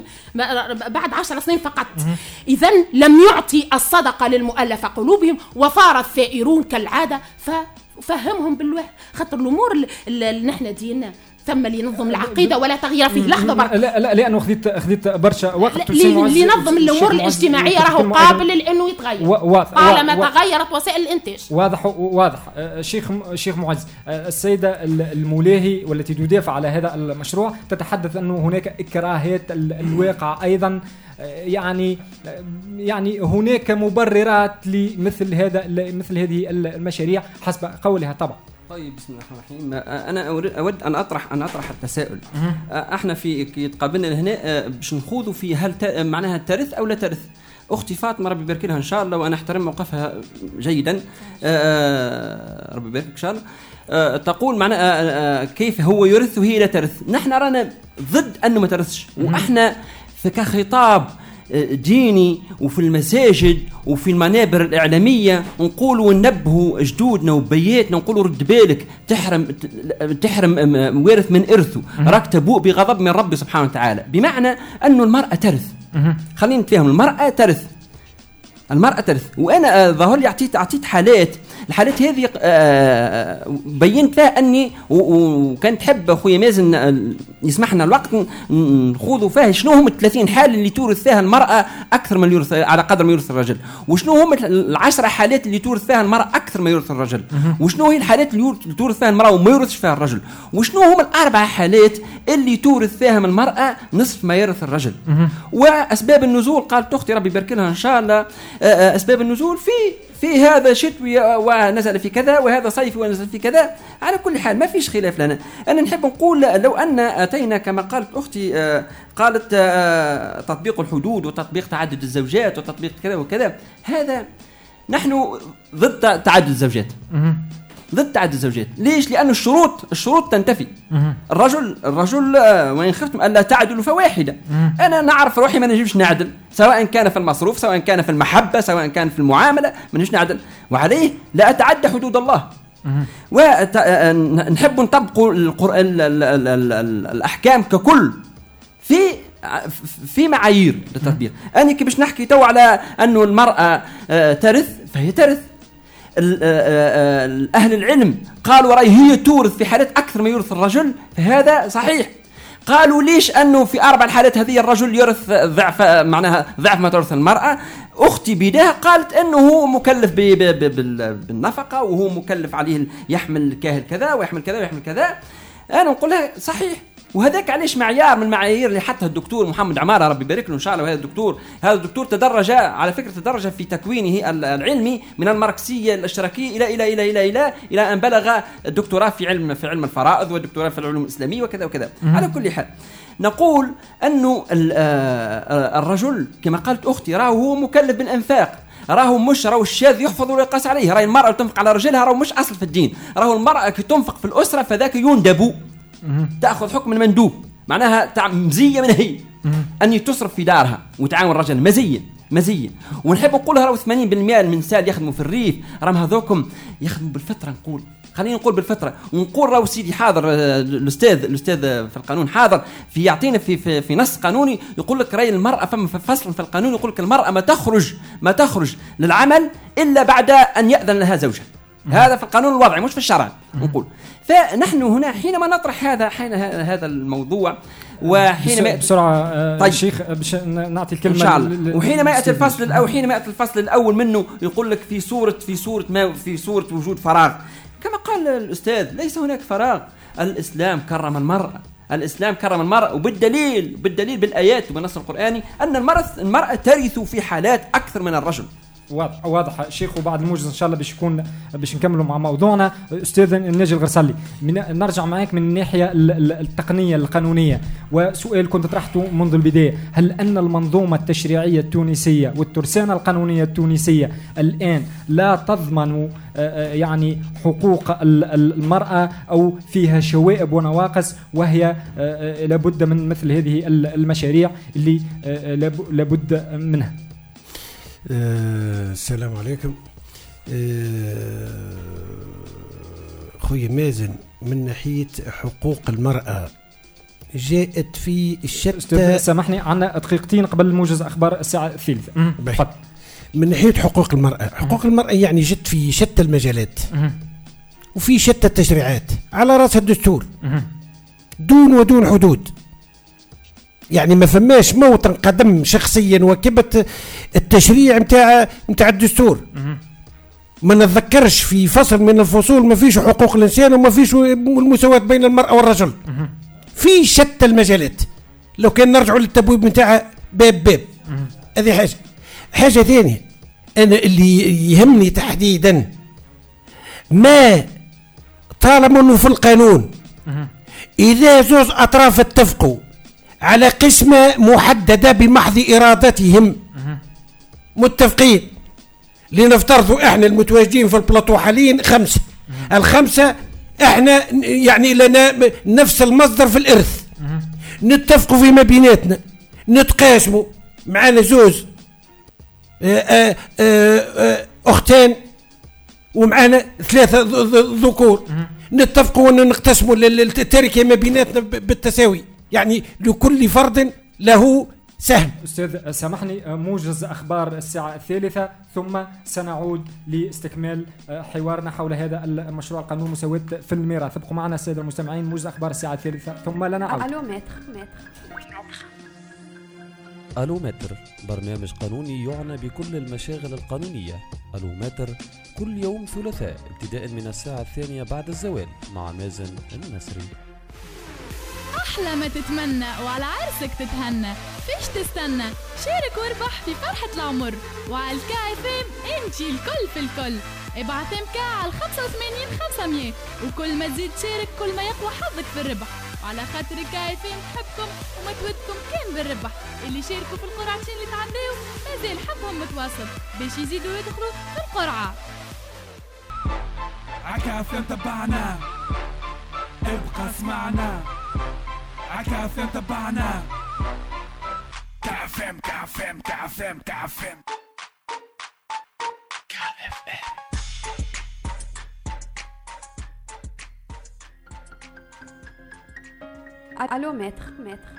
بعد عشر سنين فقط إذن لم يعطي الصدقة للمؤلفة قلوبهم وصار الثائرون كالعادة ففهمهم بالواحد خاطر الأمور اللي نحن دينا ثم اللي ينظم العقيدة ولا تغيير فيه. لحظة بركة. لا لا لأنه خذيت خذيت برشا وقت. اللي ينظم الأمور الاجتماعية راهو قابل لأنه يتغير طالما تغيرت وسائل الإنتاج. واضح واضح. شيخ شيخ معز، السيدة الملاهي والتي تدافع على هذا المشروع تتحدث أنه هناك إكراهات الواقع أيضا، يعني يعني هناك مبررات لمثل هذا مثل هذه المشاريع حسب قولها طبعا. طيب بسم الله الرحمن الرحيم. انا اود ان اطرح ان اطرح التساؤل. احنا في كي تقابلنا هنا باش نخوضوا في هل معناها ترث او لا ترث. اختي فاطمه ربي يبارك لها ان شاء الله وانا احترم موقفها جيدا ربي يبارك ان شاء الله، تقول معنا كيف هو يرث وهي لا ترث. نحن رانا ضد انه ما ترثش، واحنا كخطاب ديني وفي المساجد وفي المنابر الإعلامية نقولوا وننبهوا جدودنا وبياتنا نقولوا رد بالك تحرم تحرم وارث من إرثه راك تبوء بغضب من ربي سبحانه وتعالى. بمعنى أنه المرأة ترث. خلينا نتفاهم، المرأة ترث المرأة ترث. وأنا ظهر لي أعطيت أعطيت حالات الحالات هذه بينت لها أني وكانت تحب أخويا مازن يسمحنا الوقت نخوضوا فيها شنو هم الثلاثين حالة اللي تورث فيها المرأة أكثر من يورث على قدر ما يورث الرجل، وشنو هم العشرة حالات اللي تورث فيها المرأة أكثر ما يورث الرجل، وشنو هي الحالات اللي تورث فيها المرأة وما يورثش فيها الرجل، وشنو هم الأربع حالات اللي تورث فيها من المرأة نصف ما يورث الرجل. وأسباب النزول قالت أختي ربي يبارك لها إن شاء الله أسباب النزول في في هذا شتوي ونزل في كذا وهذا صيفي ونزل في كذا. على كل حال ما فيش خلاف لنا. أنا نحب نقول لو أن أتينا كما قالت أختي قالت تطبيق الحدود وتطبيق تعدد الزوجات وتطبيق كذا وكذا، هذا نحن ضد تعدد الزوجات ضد تعدد الزوجات. ليش؟ لأن الشروط الشروط تنتفي. الرجل الرجل وإن خفتم ألا تعدلوا فواحدة. أنا نعرف روحي ما نجيبش نعدل، سواء كان في المصروف سواء كان في المحبة سواء كان في المعاملة ما نجيبش نعدل، وعليه لا أتعدى حدود الله. ونحب نطبق القرآن الأحكام ككل في في معايير للتطبيق. أنا كي باش نحكي تو على أنه المرأة ترث فهي ترث. أهل العلم قالوا رأي هي تورث في حالات أكثر ما يورث الرجل، فهذا صحيح. قالوا ليش؟ أنه في أربع الحالات هذه الرجل يورث ضعف معناها ضعف ما تورث المرأة. أختي بداها قالت أنه هو مكلف بالنفقة وهو مكلف عليه يحمل كاهل كذا ويحمل كذا ويحمل كذا. أنا نقول لها صحيح وهذاك علاش معيار من المعايير اللي حطها الدكتور محمد عمارة ربي يبارك له إن شاء الله. وهذا الدكتور هذا الدكتور تدرج على فكرة تدرج في تكوينه العلمي من الماركسية الاشتراكية إلى إلى إلى إلى إلى إلى أن بلغ الدكتوراه في علم في علم الفرائض والدكتوراه في العلوم الإسلامية وكذا وكذا. على كل حال نقول أنه الرجل كما قالت أختي راهو هو مكلف بالإنفاق، راهو مش راهو الشاذ يحفظ ولا يقاس عليه، راهي المرأة تنفق على رجلها راهو مش أصل في الدين، راهو المرأة كي تنفق في الأسرة فذاك يندب تأخذ حكم المندوب، معناها تاع مزية من هي أني تصرف في دارها وتعاون الرجل مزية مزية. ونحب نقولها راهو ثمانين بالمئة من النساء يخدموا في الريف راهم هذوكم يخدموا بالفطرة، نقول خلينا نقول بالفطرة، ونقول راهو سيدي حاضر الأستاذ الأستاذ في القانون حاضر في يعطينا في في, في نص قانوني يقول لك رأي المرأة فما في فصل في القانون يقول لك المرأة ما تخرج ما تخرج للعمل إلا بعد أن يأذن لها زوجها. هذا في القانون الوضعي مش في الشرع نقول. فنحن هنا حينما نطرح هذا حين هذا الموضوع وحينما بسرعة طيب شيخ باش نعطي الكلمة إن شاء الله. وحينما يأتي الفصل الأول حينما يأتي الفصل الأول منه يقول لك في صورة في صورة ما في صورة وجود فراغ كما قال الأستاذ ليس هناك فراغ. الإسلام كرم المرأة، الإسلام كرم المرأة وبالدليل بالدليل بالآيات وبالنص القرآني أن المرأة المرأة ترث في حالات أكثر من الرجل. واضح واضح شيخ. وبعد الموجز ان شاء الله باش يكون باش نكملوا مع موضوعنا. استاذ الناجي الغرسلي نرجع معك من الناحيه التقنيه القانونيه، وسؤال كنت طرحته منذ البدايه، هل ان المنظومه التشريعيه التونسيه والترسانه القانونيه التونسيه الان لا تضمن يعني حقوق المراه او فيها شوائب ونواقص وهي لابد من مثل هذه المشاريع اللي لابد منها؟ أه السلام عليكم. أه خويا مازن من ناحية حقوق المرأة جاءت في الشتى. سامحني عنا دقيقتين قبل موجز أخبار الساعة الثالثة. من ناحية حقوق المرأة حقوق المرأة يعني جت في شتى المجالات وفي شتى التشريعات على رأس الدستور دون ودون حدود. يعني ما فماش موطن قدم شخصيا وكبت التشريع متاع متاع الدستور. ما نتذكرش في فصل من الفصول ما فيش حقوق الانسان وما فيش المساواة بين المرأة والرجل في شتى المجالات. لو كان نرجعوا للتبويب متاع باب باب هذه حاجة. حاجة ثانية أنا اللي يهمني تحديدا ما طالما أنه في القانون إذا زوج أطراف اتفقوا على قسمة محددة بمحض إرادتهم متفقين، لنفترضوا إحنا المتواجدين في البلاطو حاليا خمسة، الخمسة إحنا يعني لنا نفس المصدر في الإرث، نتفقوا فيما بيناتنا نتقاسموا معنا زوج آآ آآ أختان ومعنا ثلاثة ذكور، نتفقوا أن نقتسموا التركة ما بيناتنا بالتساوي، يعني لكل فرد له سهم. أستاذ سامحني موجز أخبار الساعة الثالثة ثم سنعود لاستكمال حوارنا حول هذا المشروع القانون مساواة في الميراث. ابقوا معنا السادة المستمعين موجز أخبار الساعة الثالثة ثم لا نعود. ألو متر متر ألو متر برنامج قانوني يعنى بكل المشاغل القانونية. ألو متر كل يوم ثلاثاء ابتداء من الساعة الثانية بعد الزوال مع مازن النسري. أحلى ما تتمنى وعلى عرسك تتهنى، فيش تستنى؟ شارك واربح في فرحة العمر، وعلى الكا اف ام انتي الكل في الكل. ابعث مكا على خمسة وثمانين خمسمية وكل ما تزيد تشارك كل ما يقوى حظك في الربح. وعلى خاطر الكا اف ام تحبكم ومتودكم كان بالربح. اللي شاركوا في القرعتين اللي تعداو مازال حظهم متواصل باش يزيدوا يدخلوا في القرعة. عكا اف ام تبعنا ابقى اسمعنا، عكا اف ام تبعنا كافم كافم كافم كافم كافم. ألو متر متر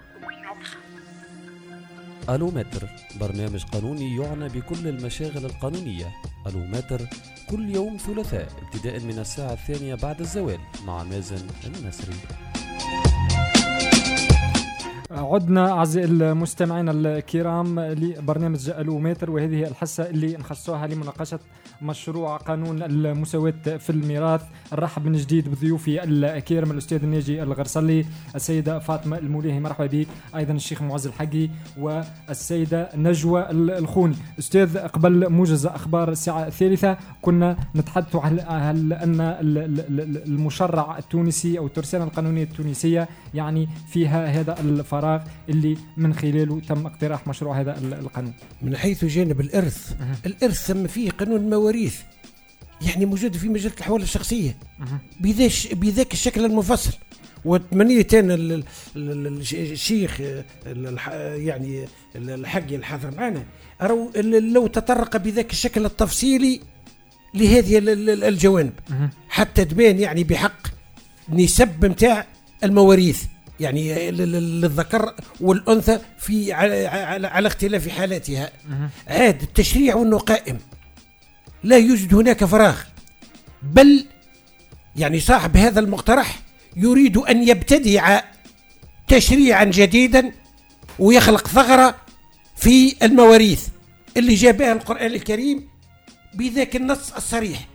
ألو متر برنامج قانوني يعنى بكل المشاغل القانونية. ألو متر كل يوم ثلاثاء ابتداء من الساعة الثانية بعد الزوال مع مازن النسري. عدنا أعزائي المستمعين الكرام لبرنامج الألومتر، وهذه الحصة اللي نخصوها لمناقشة مشروع قانون المساواة في الميراث. نرحب من جديد بضيوفي الكرام الأستاذ الناجي الغرسلي، السيدة فاطمة الموليهي، مرحبا بك، أيضا الشيخ معز الحقي، والسيدة نجوى الخوني. أستاذ، قبل موجز أخبار الساعة الثالثة كنا نتحدث عن أن المشرع التونسي أو الترسانة القانونية التونسية يعني فيها هذا الفراغ اللي من خلاله تم اقتراح مشروع هذا القانون. من حيث جانب الإرث، أه. الإرث ثم فيه قانون المواريث يعني موجود في مجلة الأحوال الشخصية بذاك بذاك الشكل المفصل. وتمنيت أنا الشيخ يعني الحقي الحاضر معنا أرو لو تطرق بذاك الشكل التفصيلي لهذه الجوانب حتى تبين يعني بحق نسب متاع المواريث يعني للذكر والأنثى في على, على, على اختلاف حالاتها. عاد التشريع وأنه قائم، لا يوجد هناك فراغ، بل يعني صاحب هذا المقترح يريد أن يبتدع تشريعا جديدا ويخلق ثغرة في المواريث اللي جابها القرآن الكريم بذاك النص الصريح.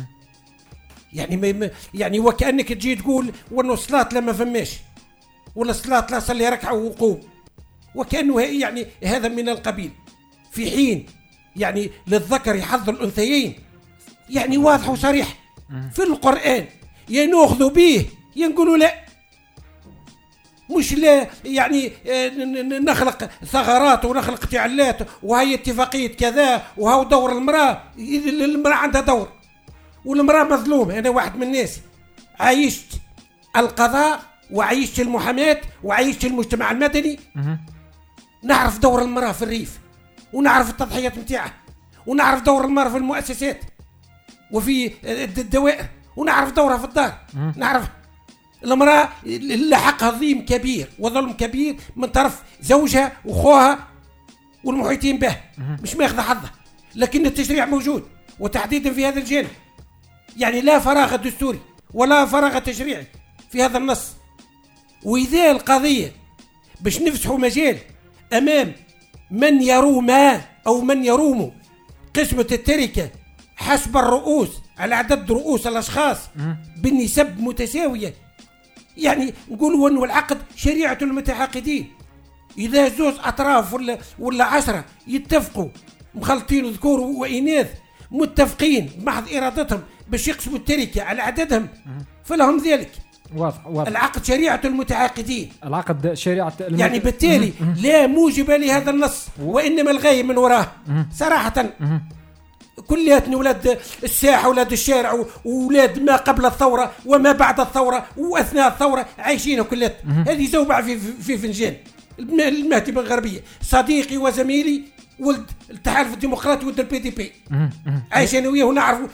يعني يعني وكأنك تجي تقول وأنه الصلاة لما فماش، ولا الصلاة لا صلي ركعة وقوم، وكأنه يعني هذا من القبيل، في حين يعني للذكر يحظ الأنثيين يعني واضح وصريح في القرآن، ينأخذوا به ينقولوا لا، مش لا يعني نخلق ثغرات ونخلق تعلات وهي اتفاقية كذا وهو دور المرأة. المرأة عندها دور والمرأة مظلومة. أنا واحد من الناس عايشت القضاء وعايشت المحاماة وعايشت المجتمع المدني، نعرف دور المرأة في الريف ونعرف التضحيات متاعها ونعرف دور المرأة في المؤسسات وفي الدوائر ونعرف دورها في الدار. نعرف المرأة اللي حقها ظلم كبير وظلم كبير من طرف زوجها وأخوها والمحيطين به، مش ماخذ حظها، لكن التشريع موجود وتحديدا في هذا الجانب. يعني لا فراغ دستوري ولا فراغ تشريعي في هذا النص. وإذا القضية باش نفتحوا مجال أمام من يروم أو من يروم قسمة التركة حسب الرؤوس على عدد رؤوس الأشخاص بالنسب متساوية، يعني نقولوا أنه العقد شريعة المتعاقدين. إذا زوج أطراف ولا, ولا عشرة يتفقوا مخلطين ذكور وإناث متفقين بمحض إرادتهم باش يقسموا التركة على عددهم فلهم ذلك. واضح واضح. العقد شريعة المتعاقدين، العقد شريعة المت... يعني بالتالي لا موجب لهذا النص وإنما الغاية من وراه صراحة. كلياتنا ولاد الساحة ولاد الشارع وولاد ما قبل الثورة وما بعد الثورة وأثناء الثورة عايشين كليات. هذه زوبعة في, في فنجان. المهدي بن غربية صديقي وزميلي ولد التحالف الديمقراطي ولد البي دي بي، عايشين وياه ونعرفوا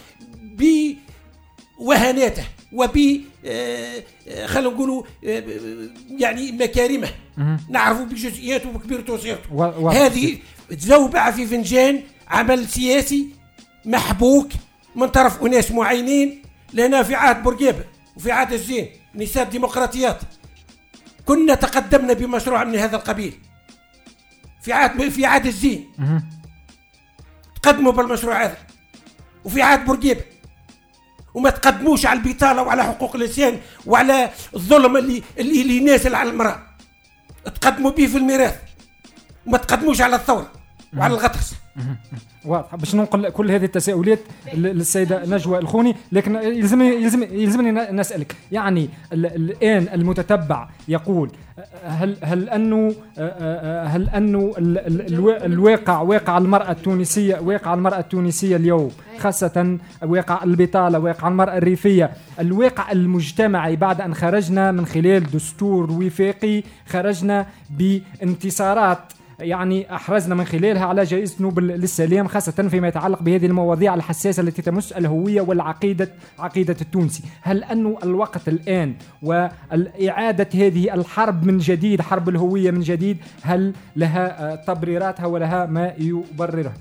بوهاناته وبي آه خلينا نقولوا آه يعني مكارمه، نعرفوا بجزئياته وبكبيرته وصغيرته. هذه زوبعة في فنجان عمل سياسي محبوك من طرف أناس معينين. لنا في عهد بورقيبة وفي عهد الزين نساء ديمقراطيات كنا تقدمنا بمشروع من هذا القبيل. في عهد في عهد الزين تقدموا بالمشروع هذا، وفي عهد بورقيبة وما تقدموش على البطالة وعلى حقوق الإنسان وعلى الظلم اللي اللي, اللي يناسل على المرأة، تقدموا به في الميراث وما تقدموش على الثورة وعلى الغطرسة. واضح. باش ننقل كل هذه التساؤلات للسيدة نجوى الخوني، لكن يلزمني يلزمني يلزمني نسألك يعني الآن المتتبع يقول هل هل أنه هل أنه الواقع واقع المرأة التونسية واقع المرأة التونسية اليوم، خاصة واقع البطالة، واقع المرأة الريفية، الواقع المجتمعي بعد أن خرجنا من خلال دستور وفاقي خرجنا بانتصارات يعني أحرزنا من خلالها على جائزة نوبل للسلام، خاصة فيما يتعلق بهذه المواضيع الحساسة التي تمس الهوية والعقيدة عقيدة التونسي. هل أنه الوقت الآن وإعادة هذه الحرب من جديد، حرب الهوية من جديد، هل لها تبريراتها ولها ما يبررها؟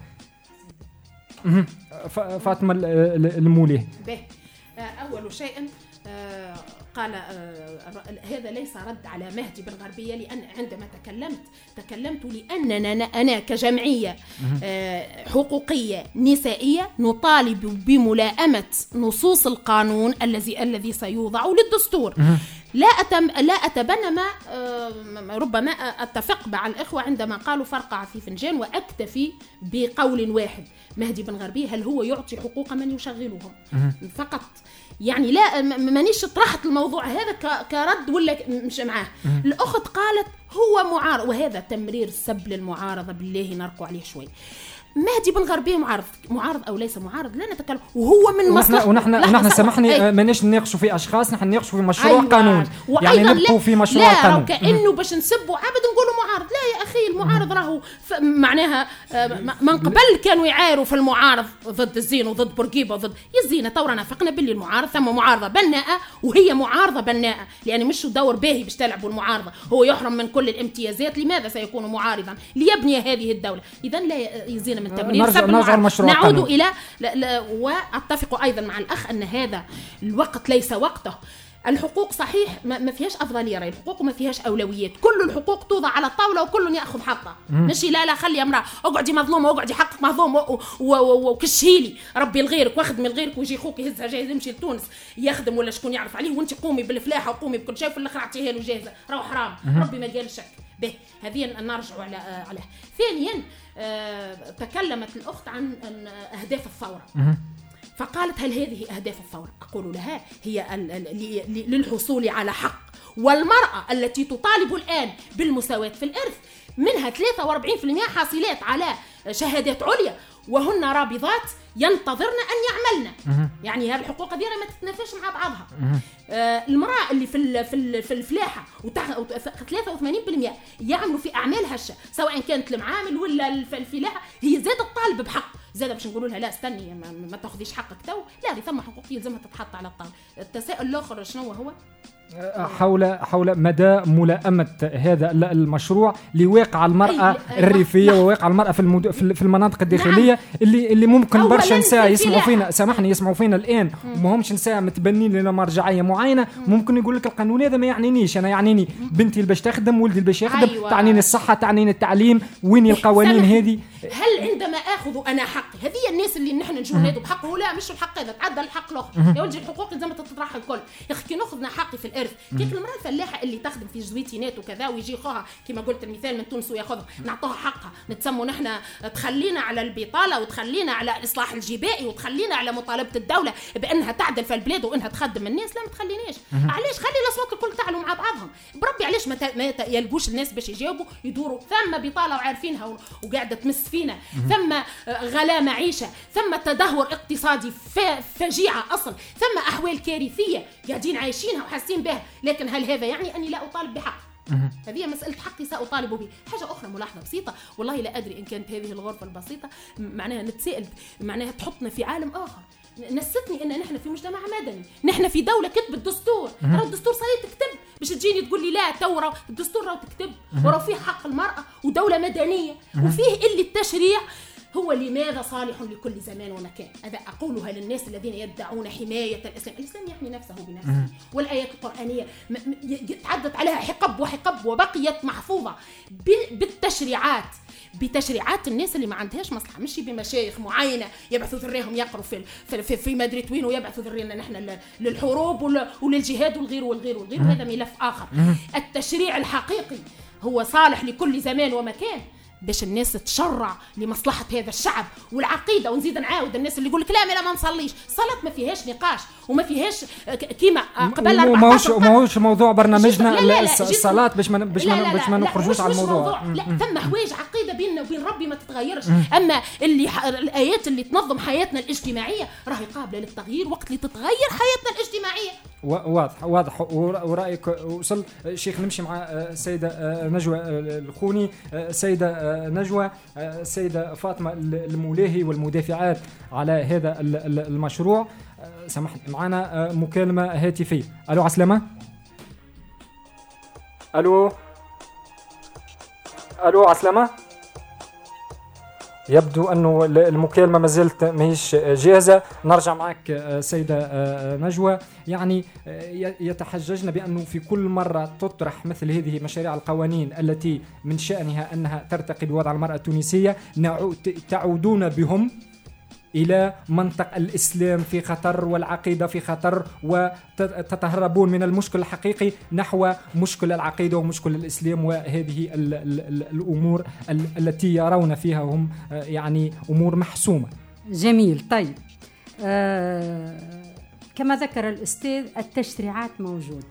فاطمة الموليه. أول شيء قال آه هذا ليس رد على مهدي بن غربية، لأن عندما تكلمت تكلمت لأننا أنا كجمعية آه حقوقية نسائية نطالب بملائمة نصوص القانون الذي الذي سيوضع للدستور. لا أتم لا أتبنى ما آه ربما أتفق مع الإخوة عندما قالوا فرقع في فنجان، وأكتفي بقول واحد: مهدي بن غربية هل هو يعطي حقوق من يشغلهم فقط؟ يعني لا مانيش طرحت الموضوع هذا كرد ولا مش معاه. الأخت قالت هو معارض، وهذا تمرير سب للمعارضة، بالله نرقوا عليه شوي. مهدي بن غربية معارض معارض او ليس معارض لا نتكلم، وهو من مصلحه. ونحن ونحن سامحني مانيش نناقشوا في اشخاص، نحن نناقشوا في مشروع أيوة. قانون، يعني نبقوا في مشروع لا قانون. لا كانه باش نسبوا عبد نقولوا معارض. لا يا اخي، المعارض راهو معناها من قبل كانوا يعايروا في المعارض ضد الزين وضد بورقيبه وضد يزينا. تورا نفقنا باللي المعارض ثم معارضه بناءه، وهي معارضه بناءه، يعني مش دور باهي باش تلعبوا المعارضه. هو يحرم من كل الامتيازات، لماذا سيكون معارضا؟ ليبني هذه الدوله. اذا لا يزينا من تمرير. نعود إلى لا لا وأتفق أيضا مع الأخ أن هذا الوقت ليس وقته. الحقوق صحيح ما فيهاش أفضلية، الحقوق ما فيهاش أولويات، كل الحقوق توضع على الطاولة وكل يأخذ حقه. ماشي لا لا خلي امرأة اقعدي مظلومة واقعدي حقك مظلوم وكشهيلي ربي لغيرك واخدمي لغيرك، ويجي خوك يهزها جاهز يمشي لتونس يخدم ولا شكون يعرف عليه، وانت قومي بالفلاحة وقومي بكل شيء، في الآخر اعطيها له جاهزة. راهو حرام، ربي ما قال شك به. هذه نرجع على عليه. ثانيا آه تكلمت الأخت عن أهداف الثورة، فقالت هل هذه أهداف الثورة؟ أقول لها هي للحصول على حق، والمرأة التي تطالب الآن بالمساواة في الإرث منها ثلاثة وأربعين بالمئة حاصلات على شهادات عليا وهن رابضات ينتظرن أن يعملن. يعني هذه الحقوق هذه ما تتنافسش مع بعضها. آه المرأة اللي في في في الفلاحة ثلاثة وثمانين بالمئة يعملوا في أعمال هشة، سواء كانت المعامل ولا الفلاحة، هي زادت طالب بحق. زاد باش نقولوا لها لا استني ما, ما تاخذيش حقك تو، لا هذه ثم حقوق يلزمها تتحط على الطاولة. التساؤل الآخر شنو هو؟ حول حول مدى ملائمة هذا المشروع لواقع المرأة الريفية وواقع المرأة في المد... في المناطق الداخلية. نعم. اللي اللي ممكن برشا نساء يسمعوا فينا، سامحني يسمعوا فينا الآن وما همش نساء متبنين لنا مرجعية معينة، ممكن يقول لك القانون هذا ما يعنينيش، أنا يعنيني بنتي اللي باش تخدم، ولدي اللي باش يخدم. أيوة. تعنيني الصحة، تعنيني التعليم، وين القوانين هذه؟ هل عندما آخذ أنا حقي، هذه الناس اللي نحن نجوا نادوا بحقه، لا مش الحق هذا تعدى الحق الآخر. يا ولدي الحقوق لازم تطرح الكل. يا أخي كي نأخذنا حقي في الإرث، كيف المرأة الفلاحة اللي تخدم في جزويتينات وكذا ويجي خوها كما قلت المثال من تونس وياخذها، نعطوها حقها، نتسموا نحن تخلينا على البطالة وتخلينا على الإصلاح الجبائي وتخلينا على مطالبة الدولة بأنها تعدل في البلاد وأنها تخدم الناس. لا ما تخليناش. علاش؟ خلي الأصوات الكل تعلوا مع بعضهم بربي. علاش ما, ما يلقوش الناس باش يجاوبوا يدوروا؟ ثم بطالة وعارفينها وقاعدة تمس فينا، ثم غلاء معيشة، ثم تدهور اقتصادي فجيعة أصل، ثم أحوال كارثية قاعدين عايشينها وحاسين بها. لكن هل هذا يعني أني لا أطالب بحق؟ هذه مسألة حقي سأطالب به. حاجة أخرى ملاحظة بسيطة، والله لا أدري إن كانت هذه الغرفة البسيطة معناها نتسائل، معناها تحطنا في عالم آخر. نستني ان نحن في مجتمع مدني، نحن في دوله كتب الدستور. راه الدستور صحيح تكتب، باش تجيني تقول لي لا تو راه الدستور راه تكتب، وراه فيه حق المراه ودوله مدنيه، وفيه اللي التشريع هو لماذا صالح لكل زمان ومكان. هذا أقولها للناس الذين يدعون حماية الإسلام. الإسلام يحمي نفسه بنفسه، والآيات القرآنية تعدت عليها حقب وحقب وبقيت محفوظة بالتشريعات، بتشريعات الناس اللي ما عندهاش مصلحة، مش بمشايخ معينة يبعثوا ذريهم يقروا في في, في مدري وين ويبعثوا ذرينا نحن للحروب وللجهاد والغير والغير والغير. هذا ملف آخر. التشريع الحقيقي هو صالح لكل زمان ومكان باش الناس تشرع لمصلحة هذا الشعب والعقيدة. ونزيد نعاود الناس اللي يقول لك لا لا ما نصليش، الصلاة ما فيهاش نقاش وما فيهاش كيما قبل أربعة عشر. ما هوش موضوع برنامجنا الصلاة باش ما باش ما باش ما نخرجوش على الموضوع. لا ثم حوايج عقيدة بيننا وبين ربي ما تتغيرش. أما اللي الآيات اللي تنظم حياتنا الاجتماعية راهي قابلة للتغيير وقت اللي تتغير حياتنا الاجتماعية. واضح واضح. ورأيك وصل شيخ. نمشي مع السيدة نجوى الخوني. سيدة نجوى، السيدة فاطمة الملاهي والمدافعات على هذا المشروع، سمحت معنا مكالمة هاتفية. ألو عسلامة. ألو ألو عسلامة. يبدو أنه المكالمة ما زالت ماهيش جاهزة. نرجع معك سيدة نجوى. يعني يتحججنا بأنه في كل مرة تطرح مثل هذه مشاريع القوانين التي من شأنها أنها ترتقي بوضع المرأة التونسية، تعودون بهم إلى منطق الإسلام في خطر والعقيدة في خطر، وتتهربون من المشكل الحقيقي نحو مشكل العقيدة ومشكل الإسلام وهذه ال ال ال الأمور ال التي يرون فيها هم يعني أمور محسومة. جميل. طيب آه كما ذكر الأستاذ التشريعات موجودة.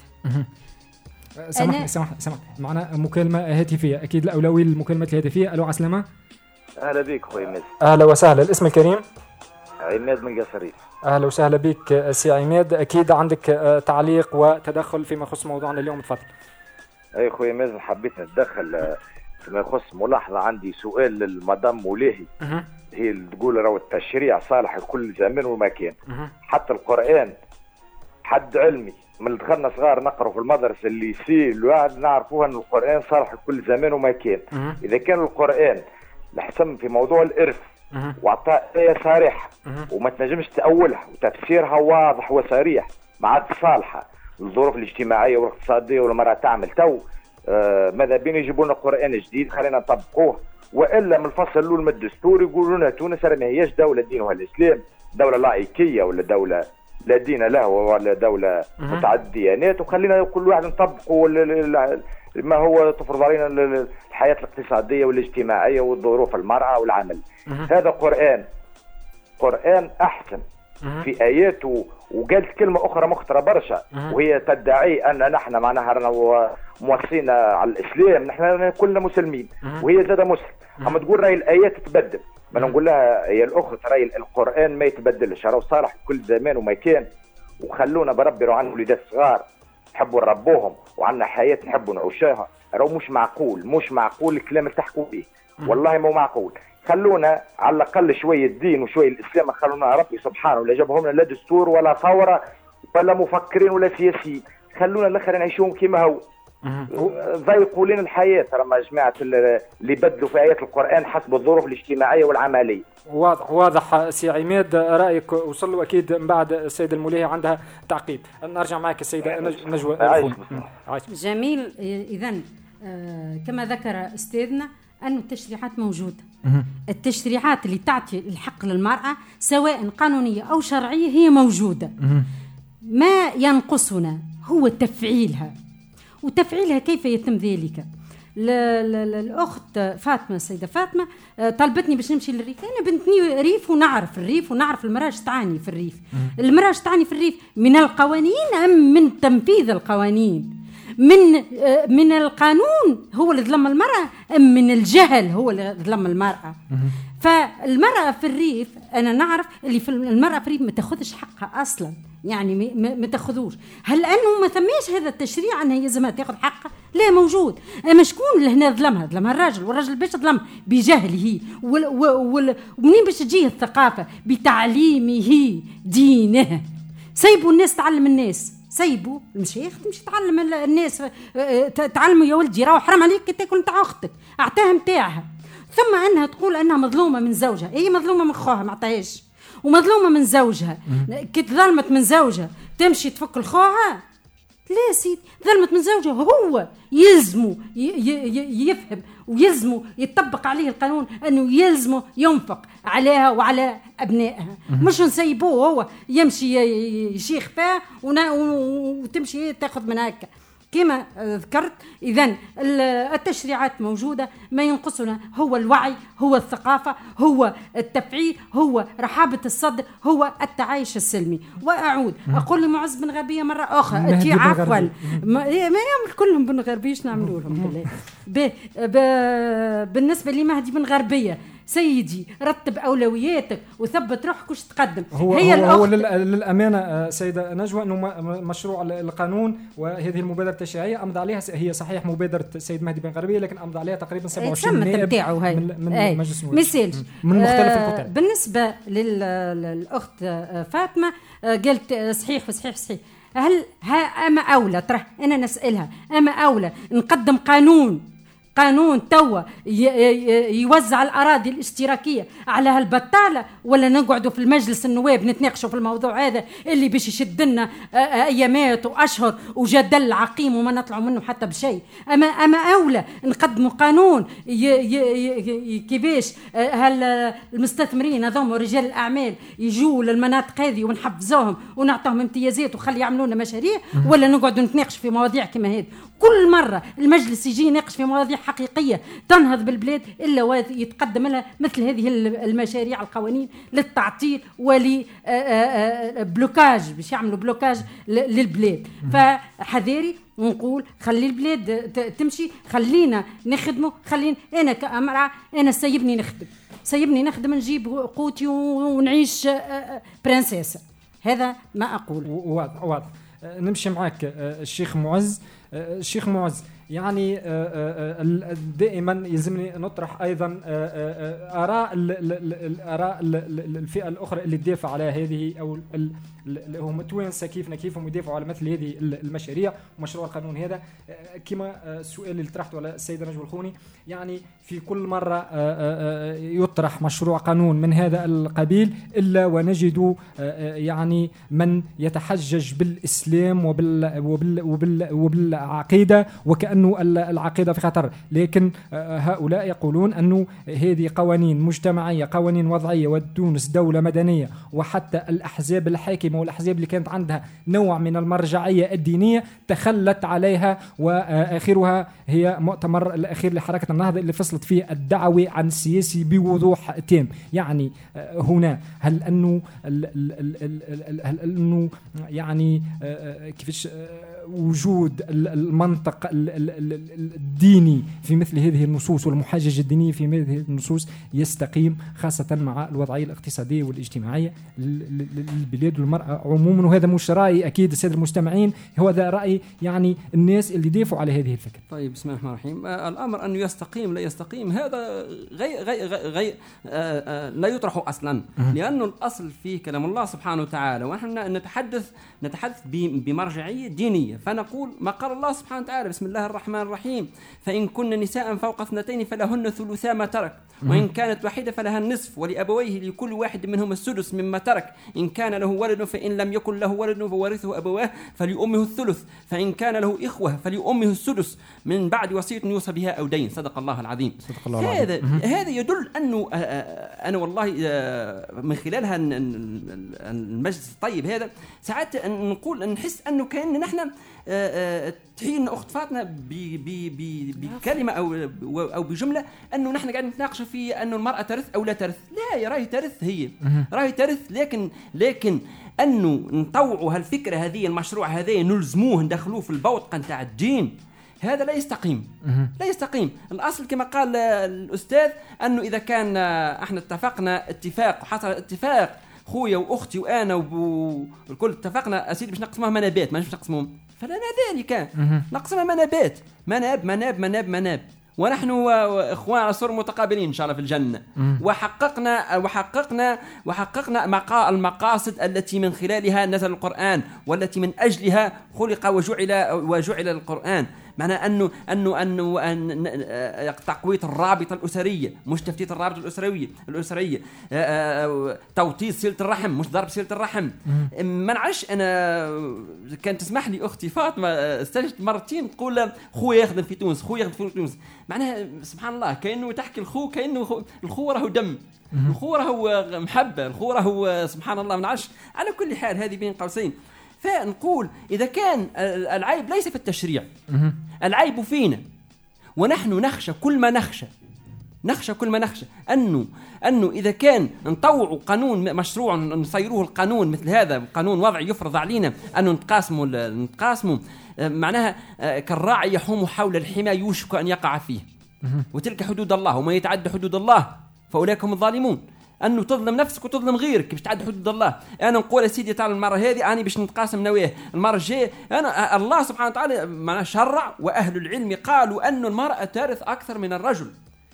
سامحني سامحني سامحني معنا مكالمة هاتفية، أكيد الأولوية للمكالمات الهاتفية. ألو عسلامة. أهلا بك خوي مازن. أهلا وسهلا. الاسم الكريم؟ عماد من قصريف. أهلا وسهلا بك سي عماد. أكيد عندك تعليق وتدخل فيما يخص موضوعنا اليوم، تفضل. أي خوي مازن، حبيت نتدخل فيما يخص ملاحظة. عندي سؤال للمدام مولاهي. أه. هي اللي تقول راهو التشريع صالح لكل زمان ومكان. أه. حتى القرآن حد علمي من اللي دخلنا صغار نقرأ في المدرسة اللي سي الواحد نعرفوها أن القرآن صالح لكل زمان ومكان. أه. إذا كان القرآن لحسم في موضوع الإرث أه. وعطاء آية صريحة أه. وما تنجمش تأولها وتفسيرها واضح وصريح ما عاد صالحة للظروف الاجتماعية والاقتصادية والمرأة تعمل تو آه ماذا بين يجيبوا لنا قرآن جديد خلينا نطبقوه، وإلا من الفصل الأول من الدستور يقولوا لنا تونس ما هيش دولة دينها الإسلام، دولة لايكية ولا دولة لا دين له ولا دولة أه. متعدد ديانات، وخلينا كل واحد نطبقوا ما هو تفرض علينا الحياة الاقتصادية والاجتماعية والظروف المرأة والعمل. أه. هذا قرآن قرآن أحسن أه. في آياته. وقالت كلمة أخرى مخطرة برشا أه. وهي تدعي أن نحن معناها رانا موصينا على الإسلام، نحن كلنا مسلمين أه. وهي زادة مسلم. أه. أما تقول رأي الآيات تتبدل، ما نقول لها يا الأخت رأي القرآن ما يتبدلش، راهو صالح كل زمان ومكان. وخلونا بربي رو عن وليدات صغار نحبوا نربوهم وعنا حياة نحبوا نعيشها. راهو مش معقول مش معقول الكلام اللي تحكوا به، والله مو معقول. خلونا على الأقل شوية الدين وشوية الإسلام، خلونا ربي سبحانه لا جابهم لنا لا دستور ولا ثورة ولا مفكرين ولا سياسيين، خلونا الآخر نعيشون كما هو. ضيقوا لنا الحياة رما جماعة اللي بدلوا في آيات القرآن حسب الظروف الاجتماعية والعملية. واضح واضح سي عماد، رأيك وصل له أكيد. من بعد السيدة المولية عندها تعقيب. نرجع معك السيدة نجوى. جميل. إذن آه كما ذكر أستاذنا أن التشريعات موجودة. التشريعات اللي تعطي الحق للمرأة سواء قانونية أو شرعية هي موجودة. ما ينقصنا هو تفعيلها. وتفعيلها كيف يتم ذلك؟ الأخت فاطمة السيدة فاطمة طلبتني باش نمشي للريف. أنا بنتني ريف ونعرف الريف ونعرف المرأة تعاني في الريف. المرأة تعاني في الريف من القوانين أم من تنفيذ القوانين؟ من من القانون هو اللي ظلم المرأة أم من الجهل هو اللي ظلم المرأة؟ فالمرأة في الريف أنا نعرف اللي في المرأة في الريف ما تاخذش حقها أصلا، يعني ما تاخذوش. هل أنه ما ثماش هذا التشريع أنها يلزمها تاخذ حقها؟ لا موجود. أما شكون اللي هنا ظلمها؟ ظلمها الراجل، والراجل باش ظلم بجهله. ومنين باش تجيه الثقافة؟ بتعليمه دينه. سيبوا الناس تعلم الناس، سيبوا المشايخ تمشي تعلم الناس. تعلموا يا ولدي راهو حرام عليك تاكل نتاع اختك، اعطاها نتاعها. ثم انها تقول انها مظلومه من زوجها، هي مظلومه من خوها ما عطاهاش، ومظلومه من زوجها. كي ظلمت من زوجها تمشي تفك الخوها؟ لا سيدي، ظلمت من زوجها هو يلزمه يفهم ويلزمه يطبق عليه القانون انه يلزمه ينفق عليها وعلى ابنائها، مش نسيبوه هو يمشي يشيخ فيها وتمشي تاخذ من هكا. كما ذكرت إذن التشريعات موجودة، ما ينقصنا هو الوعي، هو الثقافة، هو التفعيل، هو رحابة الصدر، هو التعايش السلمي. وأعود أقول لمعز بن غربية مرة أخرى أتي عفوا ما يعمل كلهم بن غربيش نعملوا لهم بالنسبة لمهدي بن غربية سيدي رتب أولوياتك وثبت روحك وش تقدم. هو هي هو, هو للأمانة سيدة نجوى أنه مشروع القانون وهذه المبادرة التشريعية أمضى عليها، هي صحيح مبادرة سيد مهدي بن غربية لكن أمضى عليها تقريبا سبعة وعشرين نائب من, من مجلس النواب من مختلف القطاع. بالنسبة للأخت فاطمة قلت صحيح صحيح صحيح. هل ها أما أولى ترى أنا نسألها أما أولى نقدم قانون قانون توا يوزع الأراضي الاشتراكية على هالبطالة، ولا نقعدوا في المجلس النواب نتناقشوا في الموضوع هذا اللي باش يشد لنا أيامات وأشهر وجدل عقيم وما نطلعوا منه حتى بشيء. أما أما أولى نقدموا قانون كيفاش هالمستثمرين هذوما ورجال الأعمال يجوا للمناطق هذه ونحفزوهم ونعطيهم امتيازات وخلي يعملوا لنا مشاريع، ولا نقعدوا نتناقش في مواضيع كما هذه. كل مرة المجلس يجي يناقش في مواضيع حقيقية تنهض بالبلاد إلا يتقدم لها مثل هذه المشاريع القوانين للتعطيل ولبلوكاج باش يعملوا بلوكاج للبلاد. فحذاري ونقول خلي البلاد تمشي، خلينا نخدمه، خلينا أنا كأمرأة أنا سيبني نخدم سيبني نخدم نجيب قوتي ونعيش برنسيسة. هذا ما أقول. واضح واضح. نمشي معك الشيخ معز. الشيخ معز يعني دائما يلزمني نطرح ايضا اراء الاراء الفئه الاخرى اللي تدافع على هذه او اللي هم توانسه كيفنا كيفهم يدافعوا على مثل هذه المشاريع ومشروع القانون هذا. كما السؤال اللي طرحته على السيد نجم الخوني، يعني في كل مره يطرح مشروع قانون من هذا القبيل الا ونجد يعني من يتحجج بالاسلام وبال وبال وبال وبالعقيده وكانه العقيده في خطر، لكن هؤلاء يقولون انه هذه قوانين مجتمعيه، قوانين وضعيه، وتونس دوله مدنيه، وحتى الاحزاب الحاكمه والأحزاب اللي كانت عندها نوع من المرجعية الدينية تخلت عليها، وآخرها هي مؤتمر الأخير لحركة النهضة اللي فصلت فيه الدعوة عن السياسي بوضوح تام. يعني هنا هل أنه هل أنه يعني كيفاش وجود المنطق الديني في مثل هذه النصوص والمحاججة الدينية في مثل هذه النصوص يستقيم، خاصة مع الوضعية الاقتصادية والاجتماعية للبلاد والمرأة عموما؟ وهذا مش رأي أكيد السادة المستمعين، هو ذا رأي يعني الناس اللي دافعوا على هذه الفكرة. طيب بسم الله الرحمن الرحيم. آه الأمر أنه يستقيم لا يستقيم هذا غير غير غير آه آه لا يطرح أصلا، لأنه الأصل فيه كلام الله سبحانه وتعالى، ونحن نتحدث نتحدث بمرجعية دينية، فنقول ما قال الله سبحانه وتعالى بسم الله الرحمن الرحيم: فإن كن نساء فوق اثنتين فلهن ثلثا ما ترك، وإن كانت واحدة فلها النصف، ولأبويه لكل واحد منهم السدس مما ترك، إن كان له ولد فإن لم يكن له ولد فورثه أبواه فليؤمه الثلث، فإن كان له إخوة فليؤمه السدس من بعد وصية يوصى بها أو دين. صدق الله العظيم. صدق الله هذا هذا يدل أنه أنا والله من خلالها المجلس الطيب هذا ساعات نقول نحس أنه كأن نحن تحين أخت فاطمة بكلمة أو أو بجملة أنه نحن قاعدين نتناقش في أنه المرأة ترث أو لا ترث. لا يا راهي ترث، هي راهي ترث، لكن لكن أنه نطوعوا هالفكرة هذه المشروع هذا نلزموه ندخلوه في البوتقة نتاع الدين، هذا لا يستقيم. لا يستقيم. الأصل كما قال الأستاذ أنه إذا كان احنا اتفقنا اتفاق وحصل اتفاق خويا واختي وانا والكل اتفقنا اسيدي باش نقسموها منابات، ماناش باش نقسموهم، فلنا ذلك نقسمها منابات، مناب مناب مناب مناب، ونحن اخوان صر متقابلين ان شاء الله في الجنه. وحققنا وحققنا وحققنا المقاصد التي من خلالها نزل القرآن والتي من اجلها خلق وجعل وجعل القرآن. معنى أنه أنه أنه أن تقوية الرابطة الأسرية، مش تفتيت الرابطة الأسرية الأسرية توطيد صلة الرحم مش ضرب صلة الرحم. ما نعرفش أنا كان تسمح لي أختي فاطمة استجت مرتين تقول خويا يخدم في تونس، خويا يخدم في تونس. معناها سبحان الله كأنه تحكي الخو كأنه الخو راهو دم، الخو راهو محبة، الخو راهو سبحان الله. ما نعرفش. على كل حال هذه بين قوسين. فنقول إذا كان العيب ليس في التشريع، العيب فينا، ونحن نخشى كل ما نخشى نخشى كل ما نخشى أنه أنه إذا كان نطوع قانون مشروع نصيروه القانون مثل هذا قانون وضعي يفرض علينا أنه نتقاسمه نتقاسمه معناها كالراعي يحوم حول الحمى يوشك أن يقع فيه، وتلك حدود الله، وما يتعدى حدود الله فأولئك هم الظالمون. أنه تظلم نفسك وتظلم غيرك باش تعد حدود الله. أنا نقول يا سيدي تعال المرة هذه أنا باش نتقاسم نواه، المرة الجاية أنا الله سبحانه وتعالى معنا شرع وأهل العلم قالوا أن المرأة ترث أكثر من الرجل.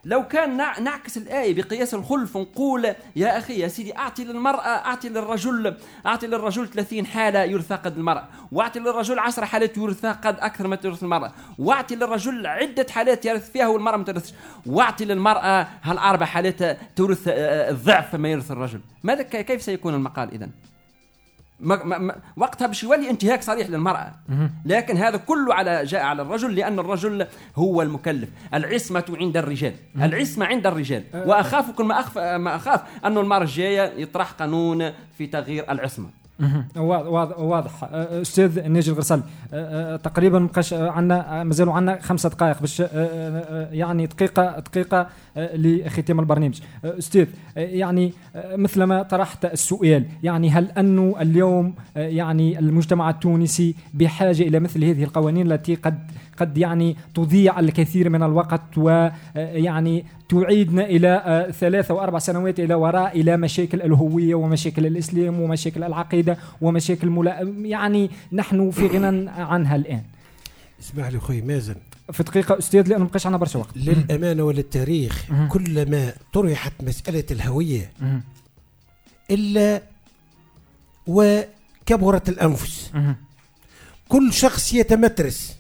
لو كان نعكس الآية بقياس الخلف ونقول يا أخي يا سيدي أعطي للمرأة أعطي للرجل أعطي للرجل ثلاثين حالة يرثى قد المرأة، وأعطي للرجل عشر حالات يرثى قد أكثر ما ترث المرأة، وأعطي للرجل عدة حالات يرث فيها والمرأة ما ترثش، وأعطي للمرأة هالأربع حالات ترث الضعف ما يرث الرجل. ماذا كيف سيكون المقال إذن؟ ما ما وقتها باش يولي انتهاك صريح للمرأة. لكن هذا كله على جاء على الرجل، لأن الرجل هو المكلف. العصمة عند الرجال، العصمة عند الرجال. وأخاف كل ما أخاف ما أخاف أنه المرة الجاية يطرح قانون في تغيير العصمة. واضح. أستاذ ناجي الغرسال، تقريبا مابقاش عندنا، مازالوا عندنا خمسة دقائق باش يعني دقيقة دقيقة لختام البرنامج. أستاذ، يعني مثل ما طرحت السؤال، يعني هل أنه اليوم يعني المجتمع التونسي بحاجة إلى مثل هذه القوانين التي قد قد يعني تضيع الكثير من الوقت ويعني تعيدنا إلى ثلاثة وأربع سنوات إلى وراء، إلى مشاكل الهوية ومشاكل الإسلام ومشاكل العقيدة ومشاكل ملا... يعني نحن في غنى عنها الآن. اسمح لي أخوي مازن في دقيقة أستاذ، لأنه مبقاش عنا برشا وقت. للأمانة وللتاريخ، كلما طرحت مسألة الهوية إلا وكبرت الأنفس. كل شخص يتمترس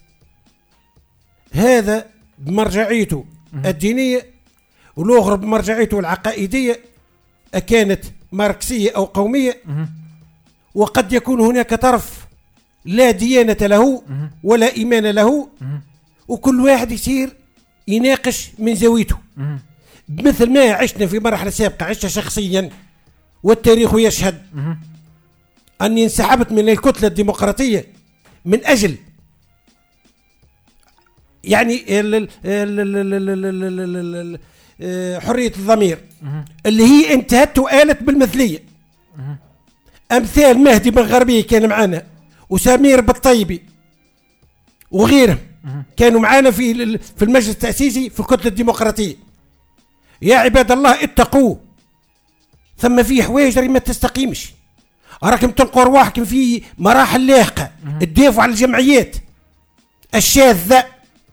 هذا بمرجعيته الدينية والآخر بمرجعيته العقائدية، أكانت ماركسية أو قومية، وقد يكون هناك طرف لا ديانة له ولا إيمان له، وكل واحد يصير يناقش من زاويته مثل ما عشنا في مرحلة سابقة. عشنا شخصيا والتاريخ يشهد أني انسحبت من الكتلة الديمقراطية من أجل يعني حرية الضمير اللي هي انتهت وآلت بالمثلية. أمثال مهدي بن غربي كان معنا، وسمير بالطيبي وغيرهم كانوا معنا في في المجلس التأسيسي في الكتلة الديمقراطية. يا عباد الله اتقوا، ثم في حوايج ما تستقيمش، راكم تلقوا رواحكم في مراحل لاحقة تدافعوا على الجمعيات الشاذة.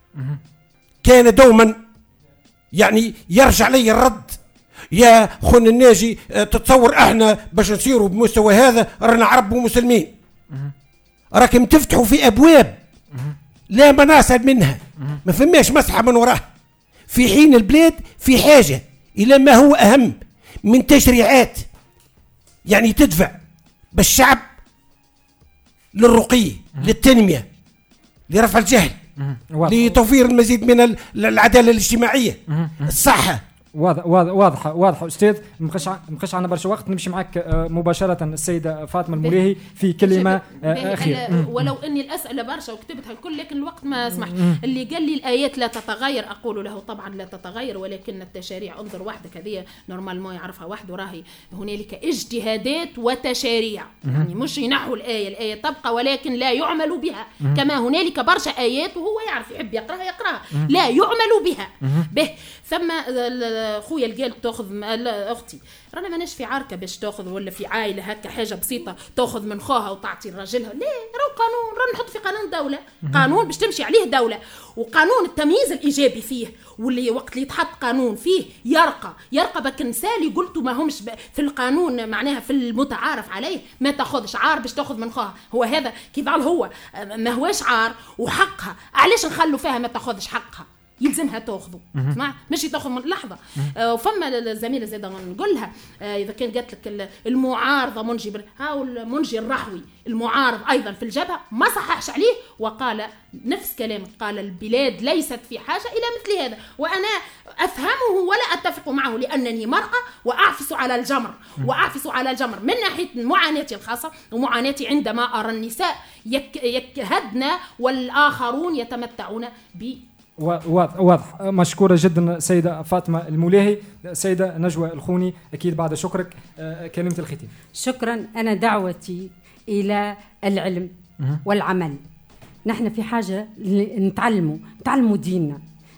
كان دوما يعني يرجع لي الرد، يا خون الناجي تتصور احنا باش نصيروا بمستوى هذا رانا عرب ومسلمين، راكم تفتحوا في ابواب لا مناصب منها، ما فماش مسحه من وراها، في حين البلاد في حاجه الى ما هو اهم من تشريعات يعني تدفع بالشعب للرقي، للتنميه، لرفع الجهل، لتوفير المزيد من العداله الاجتماعيه، الصحه. واضح واضح واضح أستاذ. مبقاش مبقاش عندنا برشا وقت، نمشي معك مباشرة السيدة فاطمة الموليهي في كلمة أخيرة. ولو أني الأسئلة برشا وكتبتها الكل لكن الوقت ما اسمح. اللي قال لي الآيات لا تتغير أقول له طبعا لا تتغير، ولكن التشاريع انظر وحدك هذه نورمال ما يعرفها وحده، راهي هنالك اجتهادات وتشاريع، يعني مش ينحوا الآية، الآية تبقى ولكن لا يعمل بها، كما هنالك برشا آيات وهو يعرف يحب يقرأها يقرأها لا يعمل بها. به ثم خويا القال تاخذ اختي، رانا ماناش في عركه باش تاخذ ولا في عائله هكا حاجه بسيطه تاخذ من خوها وتعطي لراجلها، لا راهو قانون، رانا نحط في قانون دوله، قانون باش تمشي عليه دوله، وقانون التمييز الايجابي فيه، واللي وقت اللي يتحط قانون فيه يرقى يرقى بك نسالي قلتوا ما همش في القانون معناها في المتعارف عليه ما تاخذش عار باش تاخذ من خوها، هو هذا كي ضل هو ما هواش عار وحقها، علاش نخلوا فيها ما تاخذش حقها؟ يلزمها تاخذه، اسمع ماشي تاخذ من لحظه. آه وفما الزميله زاده نقولها آه اذا كان قالت لك المعارضه منجي هاو المنجي الرحوي المعارض ايضا في الجبهه ما صححش عليه وقال نفس كلامك، قال البلاد ليست في حاجه الى مثل هذا، وانا افهمه ولا اتفق معه لانني مراه واعفس على الجمر واعفس على الجمر من ناحيه معاناتي الخاصه ومعاناتي عندما ارى النساء يك يكهدن والاخرون يتمتعون ب واضح واضح. مشكورة جدا سيدة فاطمة الموليهي. سيدة نجوى الخوني أكيد بعد شكرك كلمة الختام. شكرا. أنا دعوتي إلى العلم والعمل، نحن في حاجة نتعلموا نتعلموا ديننا،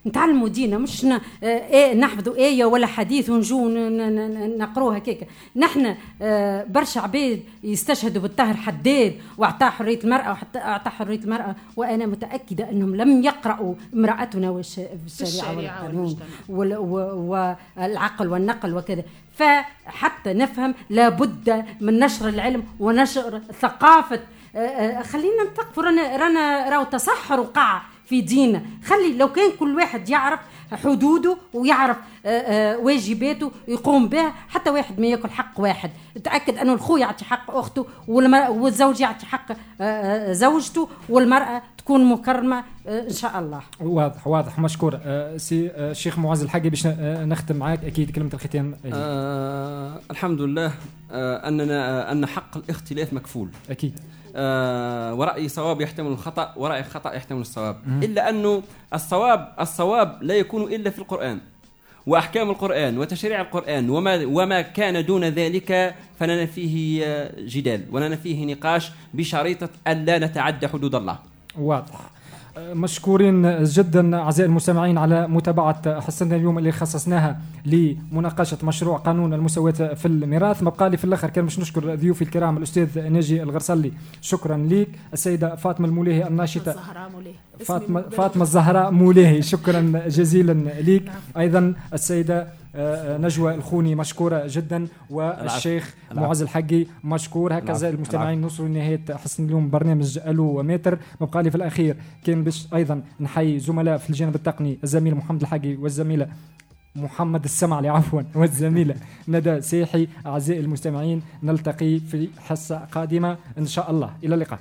نتعلموا دينا، مش ن... إيه نحفظوا آية ولا حديث ونجو نقروها كيكا. نحن برشا عباد يستشهدوا بالطاهر حداد واعطاه حرية المرأة واعطاه حرية المرأة، وأنا متأكدة أنهم لم يقرأوا امرأتنا والشريعة والقانون والعقل والنقل وكذا. فحتى نفهم لابد من نشر العلم ونشر ثقافة. خلينا نتقفوا، رانا رانا راو تصحر وقع في ديننا. خلي لو كان كل واحد يعرف حدوده ويعرف واجباته يقوم بها، حتى واحد ما ياكل حق واحد. تأكد أنه الخو يعطي حق أخته والزوج يعطي حق زوجته والمرأة تكون مكرمة إن شاء الله. واضح واضح مشكور. سي الشيخ معز الحقي باش نختم معاك أكيد كلمة الختام. آه الحمد لله آه أننا أن حق الاختلاف مكفول أكيد. آه ورأي صواب يحتمل الخطأ ورأي خطأ يحتمل الصواب، إلا أنه الصواب الصواب لا يكون إلا في القرآن وأحكام القرآن وتشريع القرآن، وما وما كان دون ذلك فلنا فيه جدال ولنا فيه نقاش بشريطة ألا نتعدى حدود الله. واضح. مشكورين جدا أعزائي المستمعين على متابعة حصتنا اليوم اللي خصصناها لمناقشة مشروع قانون المساواة في الميراث. مبقى لي في الآخر كان مش نشكر ضيوفي الكرام الأستاذ ناجي الغرسلي، شكرا ليك. السيدة فاطمة المولاهي الناشطة فاطمة فاطمة الزهراء مولاهي، شكرا جزيلا ليك. أيضا السيدة نجوى الخوني مشكورة جدا، والشيخ معز الحقي مشكور. هكذا المستمعين نوصلوا لنهاية حصن اليوم برنامج ألو متر. مبقى لي في الأخير كان باش أيضا نحيي زملاء في الجانب التقني، الزميل محمد الحقي والزميلة محمد السمعلي عفوا والزميلة ندى سيحي. أعزائي المستمعين نلتقي في حصة قادمة إن شاء الله، إلى اللقاء.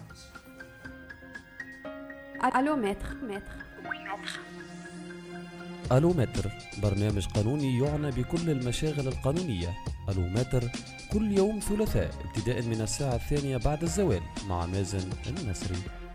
ألو متر متر ألو متر، برنامج قانوني يعنى بكل المشاغل القانونية. ألو متر كل يوم ثلاثاء ابتداء من الساعة الثانية بعد الزوال مع مازن النسري.